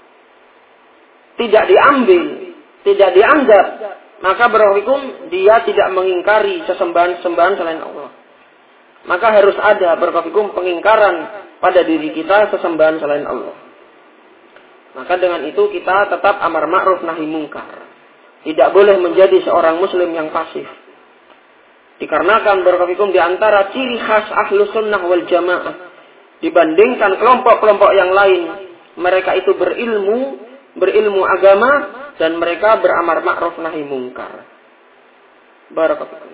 A: tidak diambil, tidak dianggap, maka barakallahu dia tidak mengingkari sesembahan-sesembahan selain Allah. Maka harus ada barakallahu pengingkaran pada diri kita sesembahan selain Allah. Maka dengan itu kita tetap amar ma'ruf nahi mungkar. Tidak boleh menjadi seorang muslim yang pasif. Dikarenakan barakallahu di antara ciri khas Ahlus Sunnah wal Jamaah dibandingkan kelompok-kelompok yang lain, mereka itu berilmu agama dan mereka beramar ma'ruf nahi mungkar. Barakallahu.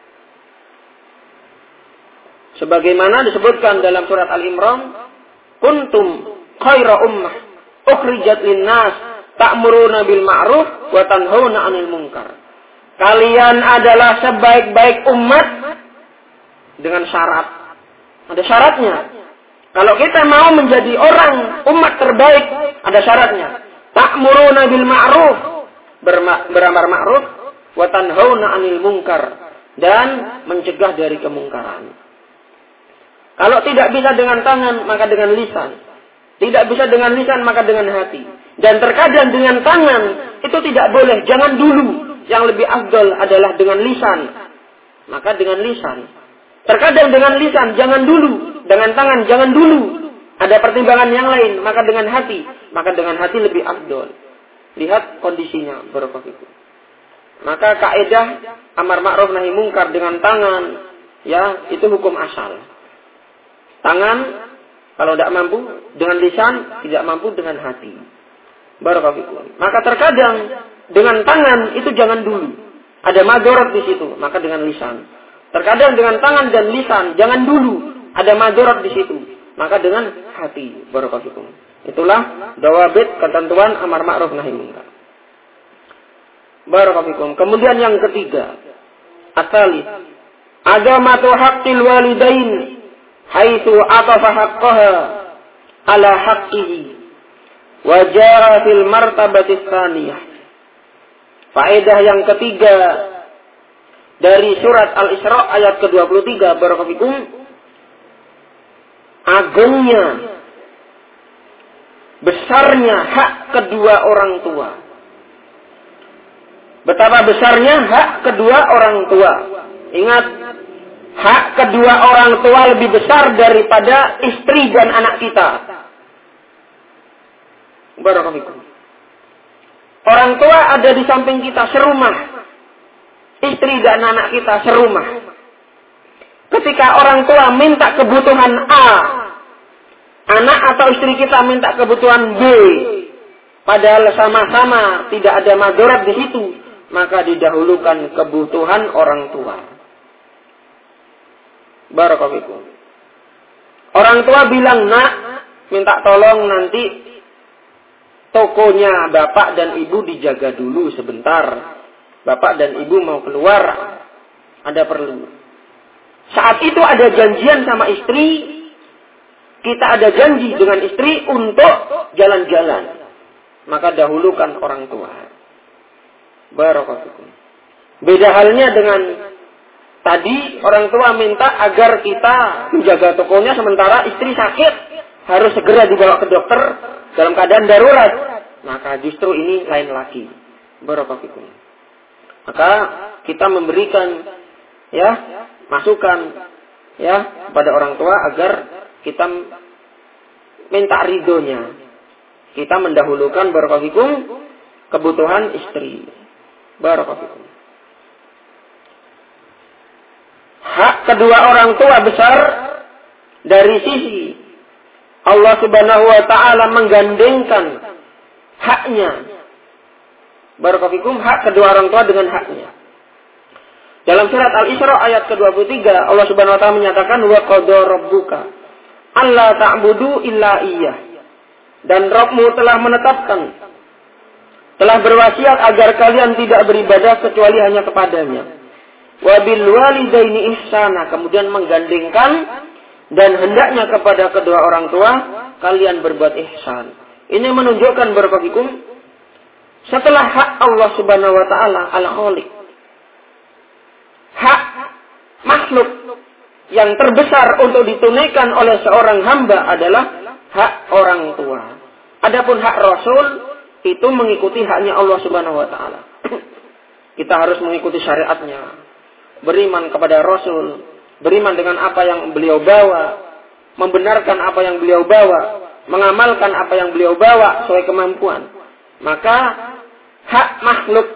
A: Sebagaimana disebutkan dalam surat Al-Imran, kuntum khaira ummah ukhrijat linnas ta'muruna bil ma'ruf wa tanhauna 'anil munkar. Kalian adalah sebaik-baik umat dengan syarat. Ada syaratnya. Kalau kita mau menjadi orang umat terbaik, ada syaratnya. Ta'muruna bil ma'ruf, beramar ma'ruf, wa tanhauna 'anil munkar, dan mencegah dari kemungkaran. Kalau tidak bisa dengan tangan, maka dengan lisan. Tidak bisa dengan lisan, maka dengan hati. Dan terkadang dengan tangan, itu tidak boleh. Jangan dulu. Yang lebih afdal adalah dengan lisan. Maka dengan lisan. Terkadang dengan lisan, jangan dulu. Dengan tangan, jangan dulu. Ada pertimbangan yang lain, maka dengan hati. Maka dengan hati lebih afdal. Lihat kondisinya, barakallahu. Maka kaidah amar ma'ruf nahi mungkar dengan tangan, ya, itu hukum asal. Tangan, kalau tidak mampu dengan lisan, tidak mampu dengan hati. Barakallahu. Maka terkadang dengan tangan itu jangan dulu. Ada madarat di situ, maka dengan lisan. Terkadang dengan tangan dan lisan jangan dulu. Ada madarat di situ, maka dengan hati. Barakallahu. Itulah dawabit ketentuan amar ma'ruf nahi munkar. Barakallahu. Kemudian yang ketiga, asali agamatu haqqil walidain haitsu atafa haqqaha ala haqqihi wa jara fil martabati tsaniyah. Faedah yang ketiga dari surat Al-Isra ayat ke-23, barakallahu, agungnya, besarnya hak kedua orang tua. Betapa besarnya hak kedua orang tua. Ingat, hak kedua orang tua lebih besar daripada istri dan anak kita. Barakallahu. Orang tua ada di samping kita serumah. Istri dan anak kita serumah. Ketika orang tua minta kebutuhan A, anak atau istri kita minta kebutuhan B, padahal sama-sama tidak ada madarat di situ, maka didahulukan kebutuhan orang tua. Barakallahu. Orang tua bilang, "Nak, minta tolong nanti tokonya bapak dan ibu dijaga dulu sebentar. Bapak dan ibu mau keluar, ada perlu." Saat itu ada janjian sama istri, kita ada janji dengan istri untuk jalan-jalan. Maka dahulukan orang tua. Barakallahu. Beda halnya dengan tadi, orang tua minta agar kita menjaga tokonya sementara istri sakit, harus segera dibawa ke dokter dalam keadaan darurat. Maka justru ini lain lagi. Barakallahu. Maka kita memberikan masukan kepada orang tua agar kita minta ridhonya. Kita mendahulukan barakallahu kebutuhan istri. Barakallahu. Hak kedua orang tua besar dari sisi Allah Subhanahu wa taala menggandengkan haknya. Barakallahu, hak kedua orang tua dengan haknya. Dalam surat Al-Isra ayat ke-23, Allah Subhanahu wa taala menyatakan, wa qada rabbuka alla ta'budu illa iyyah. Dan Rabbmu telah menetapkan, telah berwasiat agar kalian tidak beribadah kecuali hanya kepadanya. Wa bil walidaini ihsana, kemudian menggandengkan dan hendaknya kepada kedua orang tua kalian berbuat ihsan. Ini menunjukkan barakallahu, setelah hak Allah Subhanahu wa taala al-Khaliq, hak makhluk yang terbesar untuk ditunaikan oleh seorang hamba adalah hak orang tua. Adapun hak Rasul itu mengikuti haknya Allah Subhanahu wa taala. Kita harus mengikuti syariatnya, beriman kepada Rasul, beriman dengan apa yang beliau bawa, membenarkan apa yang beliau bawa, mengamalkan apa yang beliau bawa sesuai kemampuan. Maka hak makhluk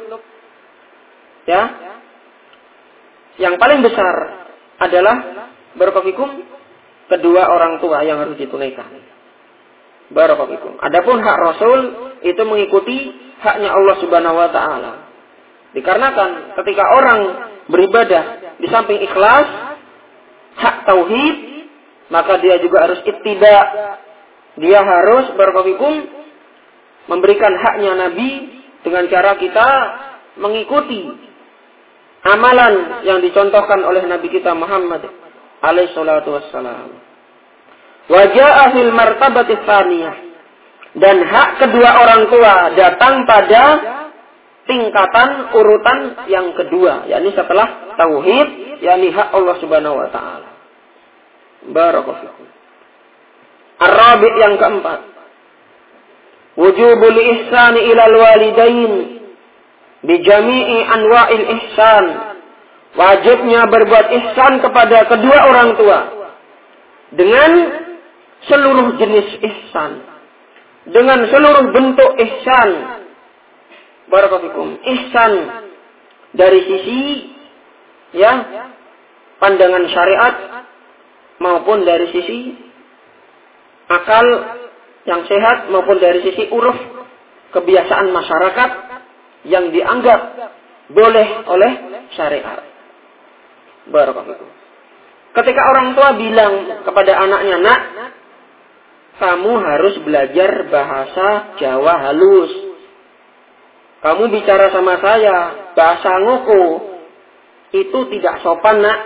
A: yang paling besar adalah barakallahu kedua orang tua yang harus ditunaikan. Barakallahu. Adapun hak Rasul itu mengikuti haknya Allah Subhanahu wa taala. Dikarenakan ketika orang beribadah di samping ikhlas, hak tauhid, maka dia juga harus ittiba. Dia harus barakallahu memberikan haknya Nabi dengan cara kita mengikuti amalan yang dicontohkan oleh Nabi kita Muhammad alaihi salatu wassalam. Wa jaa fil martabati tsaniyah, dan hak kedua orang tua datang pada tingkatan urutan yang kedua, yakni setelah tauhid, yakni hak Allah Subhanahu wa taala. Barakallahu. Ar-rabi' yang keempat, wujubul ihsani ilal walidain bi jami'i anwa'il ihsan. Wajibnya berbuat ihsan kepada kedua orang tua dengan seluruh jenis ihsan, dengan seluruh bentuk ihsan. Barakallahu. Ihsan dari sisi pandangan syariat maupun dari sisi akal yang sehat maupun dari sisi uruf kebiasaan masyarakat yang dianggap boleh oleh syariat. Barakallahu. Ketika orang tua bilang kepada anaknya, "Nak, kamu harus belajar bahasa Jawa halus." Kamu bicara sama saya bahasa ngoko, itu tidak sopan, nak.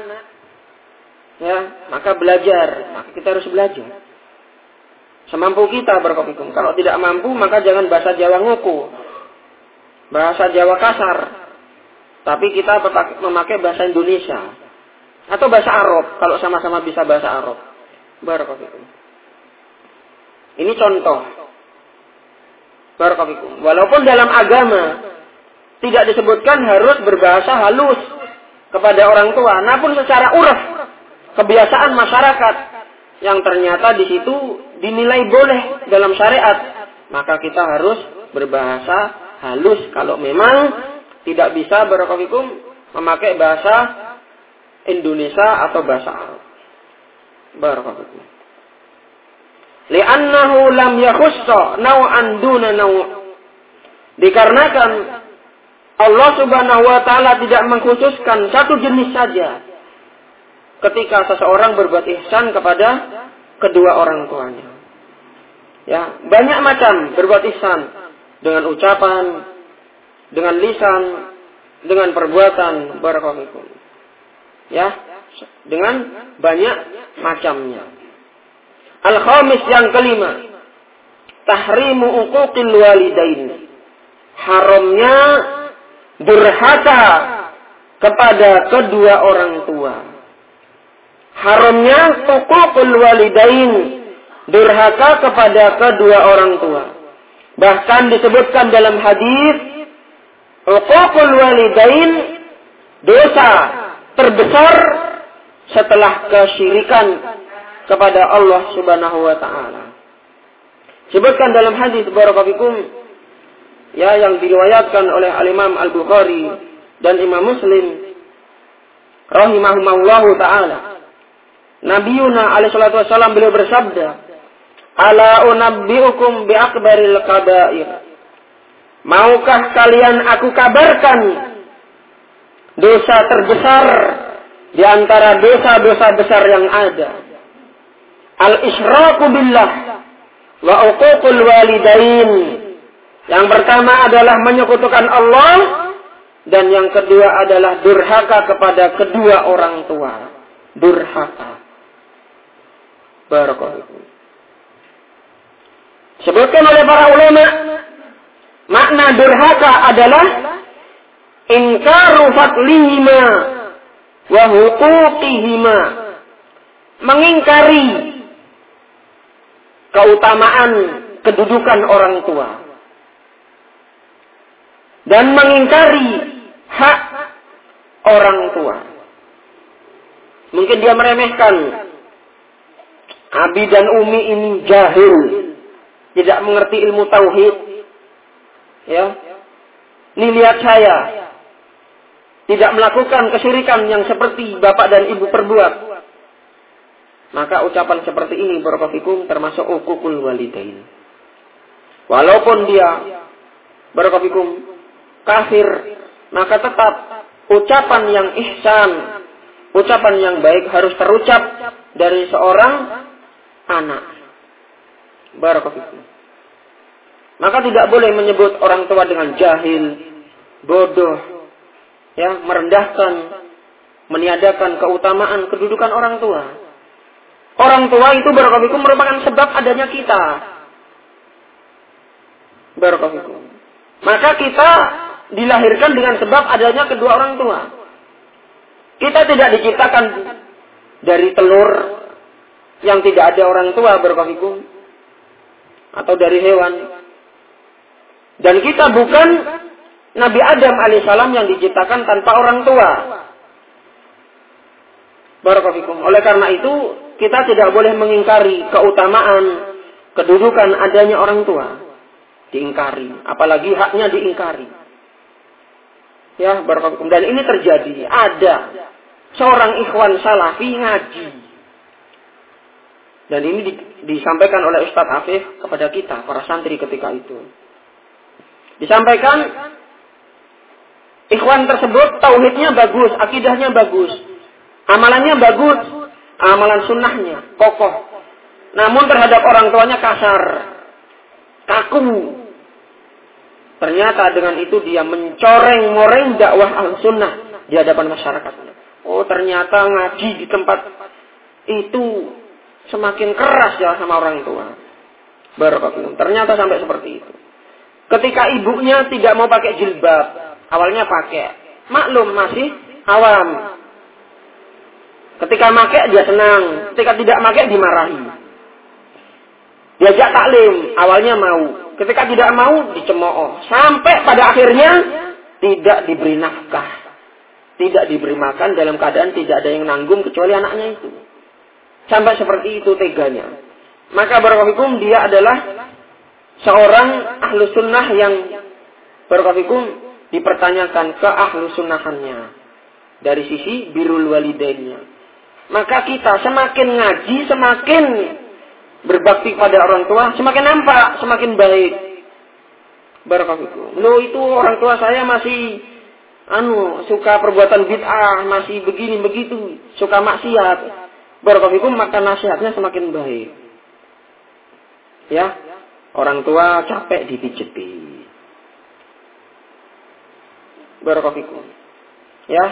A: Ya, maka belajar. Maka kita harus belajar. Semampu kita, barakallahu. Kalau tidak mampu, maka jangan bahasa Jawa ngoko. Bahasa Jawa kasar. Tapi kita memakai bahasa Indonesia. Atau bahasa Arab, kalau sama-sama bisa bahasa Arab. Barakallahu. Ini contoh. Barakallahu. Walaupun dalam agama tidak disebutkan harus berbahasa halus kepada orang tua, namun secara uruf, kebiasaan masyarakat yang ternyata di situ dinilai boleh dalam syariat, maka kita harus berbahasa halus kalau memang tidak bisa barakallahu memakai bahasa Indonesia atau bahasa Arab. Barakallahu. Li'annahu lam yakhussa naw'an duna naw'. Dikarenakan Allah Subhanahu wa taala tidak mengkhususkan satu jenis saja ketika seseorang berbuat ihsan kepada kedua orang tuanya. Ya, banyak macam berbuat ihsan dengan ucapan, dengan lisan, dengan perbuatan, barakallahu. Ya, dengan banyak macamnya. Al-khamis yang kelima, tahrimu uquqil walidain. Haramnya durhaka kepada kedua orang tua. Haramnya uququl walidain, durhaka kepada kedua orang tua. Bahkan disebutkan dalam hadis, uququl walidain dosa terbesar setelah kesyirikan kepada Allah Subhanahu wa taala. Sebutkan dalam hadis barakallahu ya yang diriwayatkan oleh Al-Imam Al-Bukhari dan Imam Muslim rahimahumullahu taala. Nabiuna alaihi salatu wasallam beliau bersabda, "Ala unabbiukum bi akbaril kaba'ir." Maukah kalian aku kabarkan dosa terbesar di antara dosa-dosa besar yang ada? Al-isyraku billah wa uququl walidain. Yang pertama adalah menyekutukan Allah, dan yang kedua adalah durhaka kepada kedua orang tua. Durhaka. Barakallahu. Sebutkan oleh para ulama, makna durhaka adalah ingkaru fadlihima wa huquqihima. Mengingkari keutamaan kedudukan orang tua dan mengingkari hak orang tua. Mungkin dia meremehkan, Abi dan Umi ini jahil, tidak mengerti ilmu tauhid. Ya, ini lihat saya tidak melakukan kesyirikan yang seperti bapak dan ibu perbuat. Maka ucapan seperti ini barakallahu termasuk uququl walidain. Walaupun dia barakallahu kafir, maka tetap ucapan yang ihsan, ucapan yang baik harus terucap dari seorang anak. Barakallahu. Maka tidak boleh menyebut orang tua dengan jahil, bodoh, ya, merendahkan, meniadakan keutamaan kedudukan orang tua. Orang tua itu barakallahu merupakan sebab adanya kita. Barakallahu. Maka kita dilahirkan dengan sebab adanya kedua orang tua. Kita tidak diciptakan dari telur yang tidak ada orang tua barakallahu atau dari hewan. Dan kita bukan Nabi Adam alaihissalam yang diciptakan tanpa orang tua. Barakallahu. Oleh karena itu kita tidak boleh mengingkari keutamaan, kedudukan adanya orang tua. Diingkari. Apalagi haknya diingkari. Ya, barakallahu. Dan ini terjadi. Ada seorang ikhwan salafi ngaji. Dan ini disampaikan oleh Ustadz Afif kepada kita, para santri ketika itu. Disampaikan, ikhwan tersebut tauhidnya bagus, akidahnya bagus. Amalannya bagus. Amalan sunnahnya kokoh, namun terhadap orang tuanya kasar, kaku. Ternyata dengan itu dia mencoreng-moreng dakwah Ahlussunnah di hadapan masyarakat. Oh, ternyata ngaji di tempat itu semakin keras ya sama orang tua. Barakallahu. Ternyata sampai seperti itu. Ketika ibunya tidak mau pakai jilbab, awalnya pakai. Maklum masih awam. Ketika pakai dia senang, ketika tidak pakai dimarahi. Diajak taklim, awalnya mau. Ketika tidak mau dicemooh. Sampai pada akhirnya tidak diberi nafkah. Tidak diberi makan dalam keadaan tidak ada yang nanggung kecuali anaknya itu. Sampai seperti itu teganya. Maka barakallahu dia adalah seorang ahlu sunnah yang barakallahu dipertanyakan ke ahlu sunnahannya. Dari sisi birrul walidainnya. Maka kita semakin ngaji, semakin berbakti pada orang tua, semakin nampak, semakin baik. Barakallahu. Loh, itu orang tua saya masih suka perbuatan bid'ah, masih begini begitu, suka maksiat. Barakallahu, maka nasihatnya semakin baik. Ya, orang tua capek dipijeti. Barakallahu. Ya.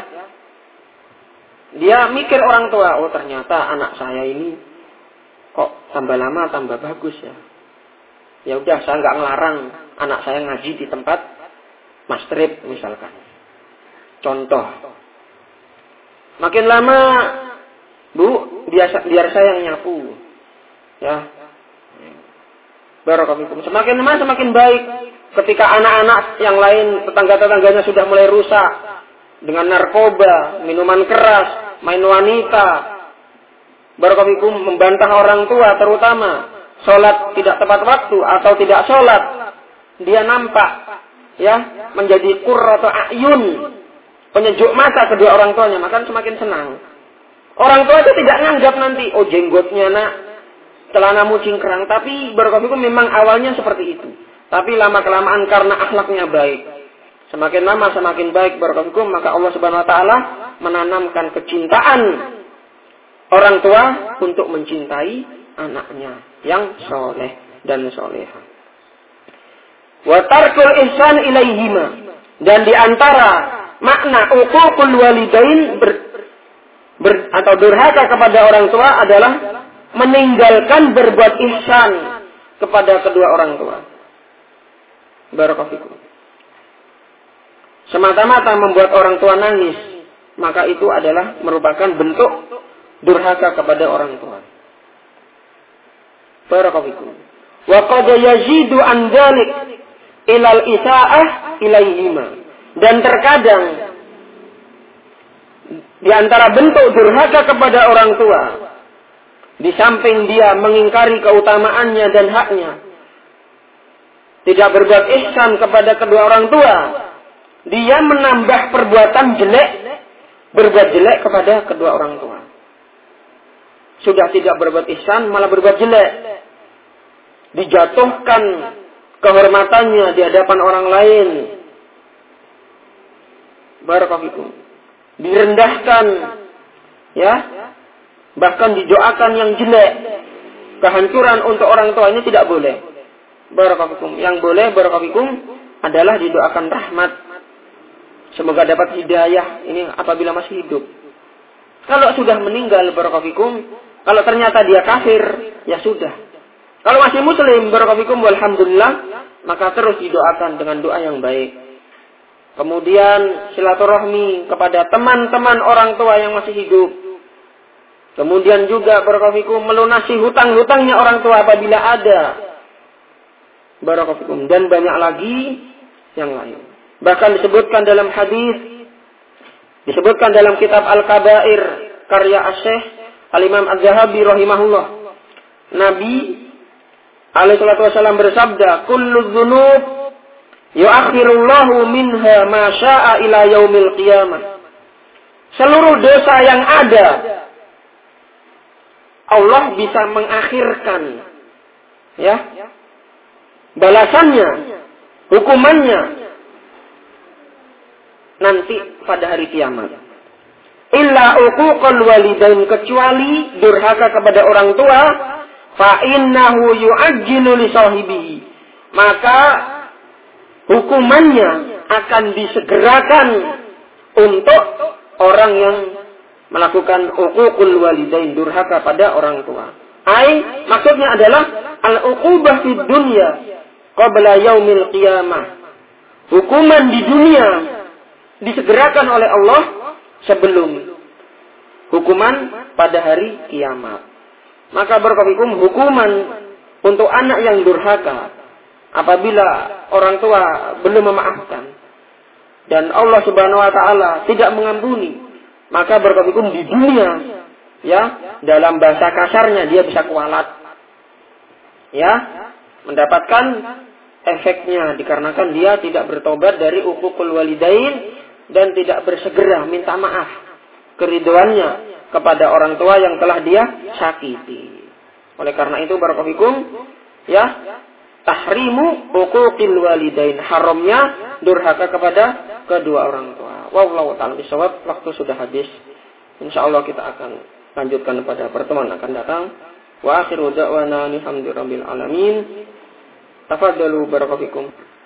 A: Dia mikir orang tua, oh ternyata anak saya ini kok tambah lama tambah bagus ya. Ya udah, saya nggak ngelarang anak saya ngaji di tempat masjid misalkan. Contoh. Makin lama, Bu, biar saya yang nyapu. Ya. Barakallahu. Semakin lama semakin baik. Ketika anak-anak yang lain, tetangga-tetangganya sudah mulai rusak dengan narkoba, minuman keras, main wanita, barakallahu, membantah orang tua terutama, sholat tidak tepat waktu atau tidak sholat, dia nampak ya menjadi qurratu a'yun, penyejuk mata kedua orang tuanya, maka semakin senang. Orang tua itu tidak nganggap nanti, oh jenggotnya nak, celanamu cingkrang, tapi barakallahu memang awalnya seperti itu. Tapi lama-kelamaan karena akhlaknya baik, semakin lama semakin baik barakallahu, maka Allah Subhanahu wa taala menanamkan kecintaan orang tua untuk mencintai anaknya yang soleh dan soleha. Wa tarkul ihsan ilaihima, dan di antara makna uququl walidain atau durhaka kepada orang tua adalah meninggalkan berbuat ihsan kepada kedua orang tua. Barakallahu. Semata-mata membuat orang tua nangis, maka itu adalah merupakan bentuk durhaka kepada orang tua. Barakallahu. Wa qad yazidu an dzalik ilal isaa'ah ilaihima. Dan terkadang di antara bentuk durhaka kepada orang tua, di samping dia mengingkari keutamaannya dan haknya, tidak berbuat ihsan kepada kedua orang tua, dia menambah perbuatan jelek, berbuat jelek kepada kedua orang tua. Sudah tidak berbuat ihsan, malah berbuat jelek. Dijatuhkan kehormatannya di hadapan orang lain. Barakallahu. Direndahkan, ya, bahkan didoakan yang jelek. Kehancuran untuk orang tua ini tidak boleh. Barakallahu. Yang boleh barakallahu adalah didoakan rahmat. Semoga dapat hidayah ini apabila masih hidup. Kalau sudah meninggal barakallahu, kalau ternyata dia kafir, ya sudah. Kalau masih muslim barakallahu walhamdulillah, maka terus didoakan dengan doa yang baik. Kemudian silaturahmi kepada teman-teman orang tua yang masih hidup. Kemudian juga barakallahu melunasi hutang-hutangnya orang tua apabila ada. Barakallahu, dan banyak lagi yang lain. Bahkan disebutkan dalam hadis, disebutkan dalam kitab Al-Kabair karya Asy-Syaikh Al-Imam Az-Zahabi rahimahullah. Nabi alaihi salatu wasallam bersabda, "Kullu dzunub yu'akhirullahu minha ma syaa ila yaumil qiyamah." Seluruh dosa yang ada Allah bisa mengakhirkan, ya, balasannya, hukumannya nanti pada hari kiamat. Illa uququl walidain, kecuali durhaka kepada orang tua, fa innahu yu'ajjilu li sahibihi. Maka hukumannya akan disegerakan untuk orang yang melakukan uququl walidain, durhaka pada orang tua. Maksudnya adalah al-uqubah fid dunya qabla yaumil qiyamah. Hukuman di dunia disegerakan oleh Allah sebelum hukuman pada hari kiamat. Maka barakallahu hukuman untuk anak yang durhaka apabila orang tua belum memaafkan dan Allah Subhanahu wa taala tidak mengampuni, maka barakallahu di dunia, ya, dalam bahasa kasarnya dia bisa kualat. Ya, mendapatkan efeknya dikarenakan dia tidak bertobat dari uququl walidain dan tidak bersegera minta maaf keridhoannya kepada orang tua yang telah dia sakiti. Oleh karena itu barakallahu ya, tahrimu uquqil walidain, haramnya durhaka kepada kedua orang tua. Wallahu ta'ala bishawab. Waktu sudah habis. Insyaallah kita akan lanjutkan pada pertemuan akan datang. Wa akhiru da'wana alhamdulillahi rabbil alamin. Tafadhalu barakallahu fikum.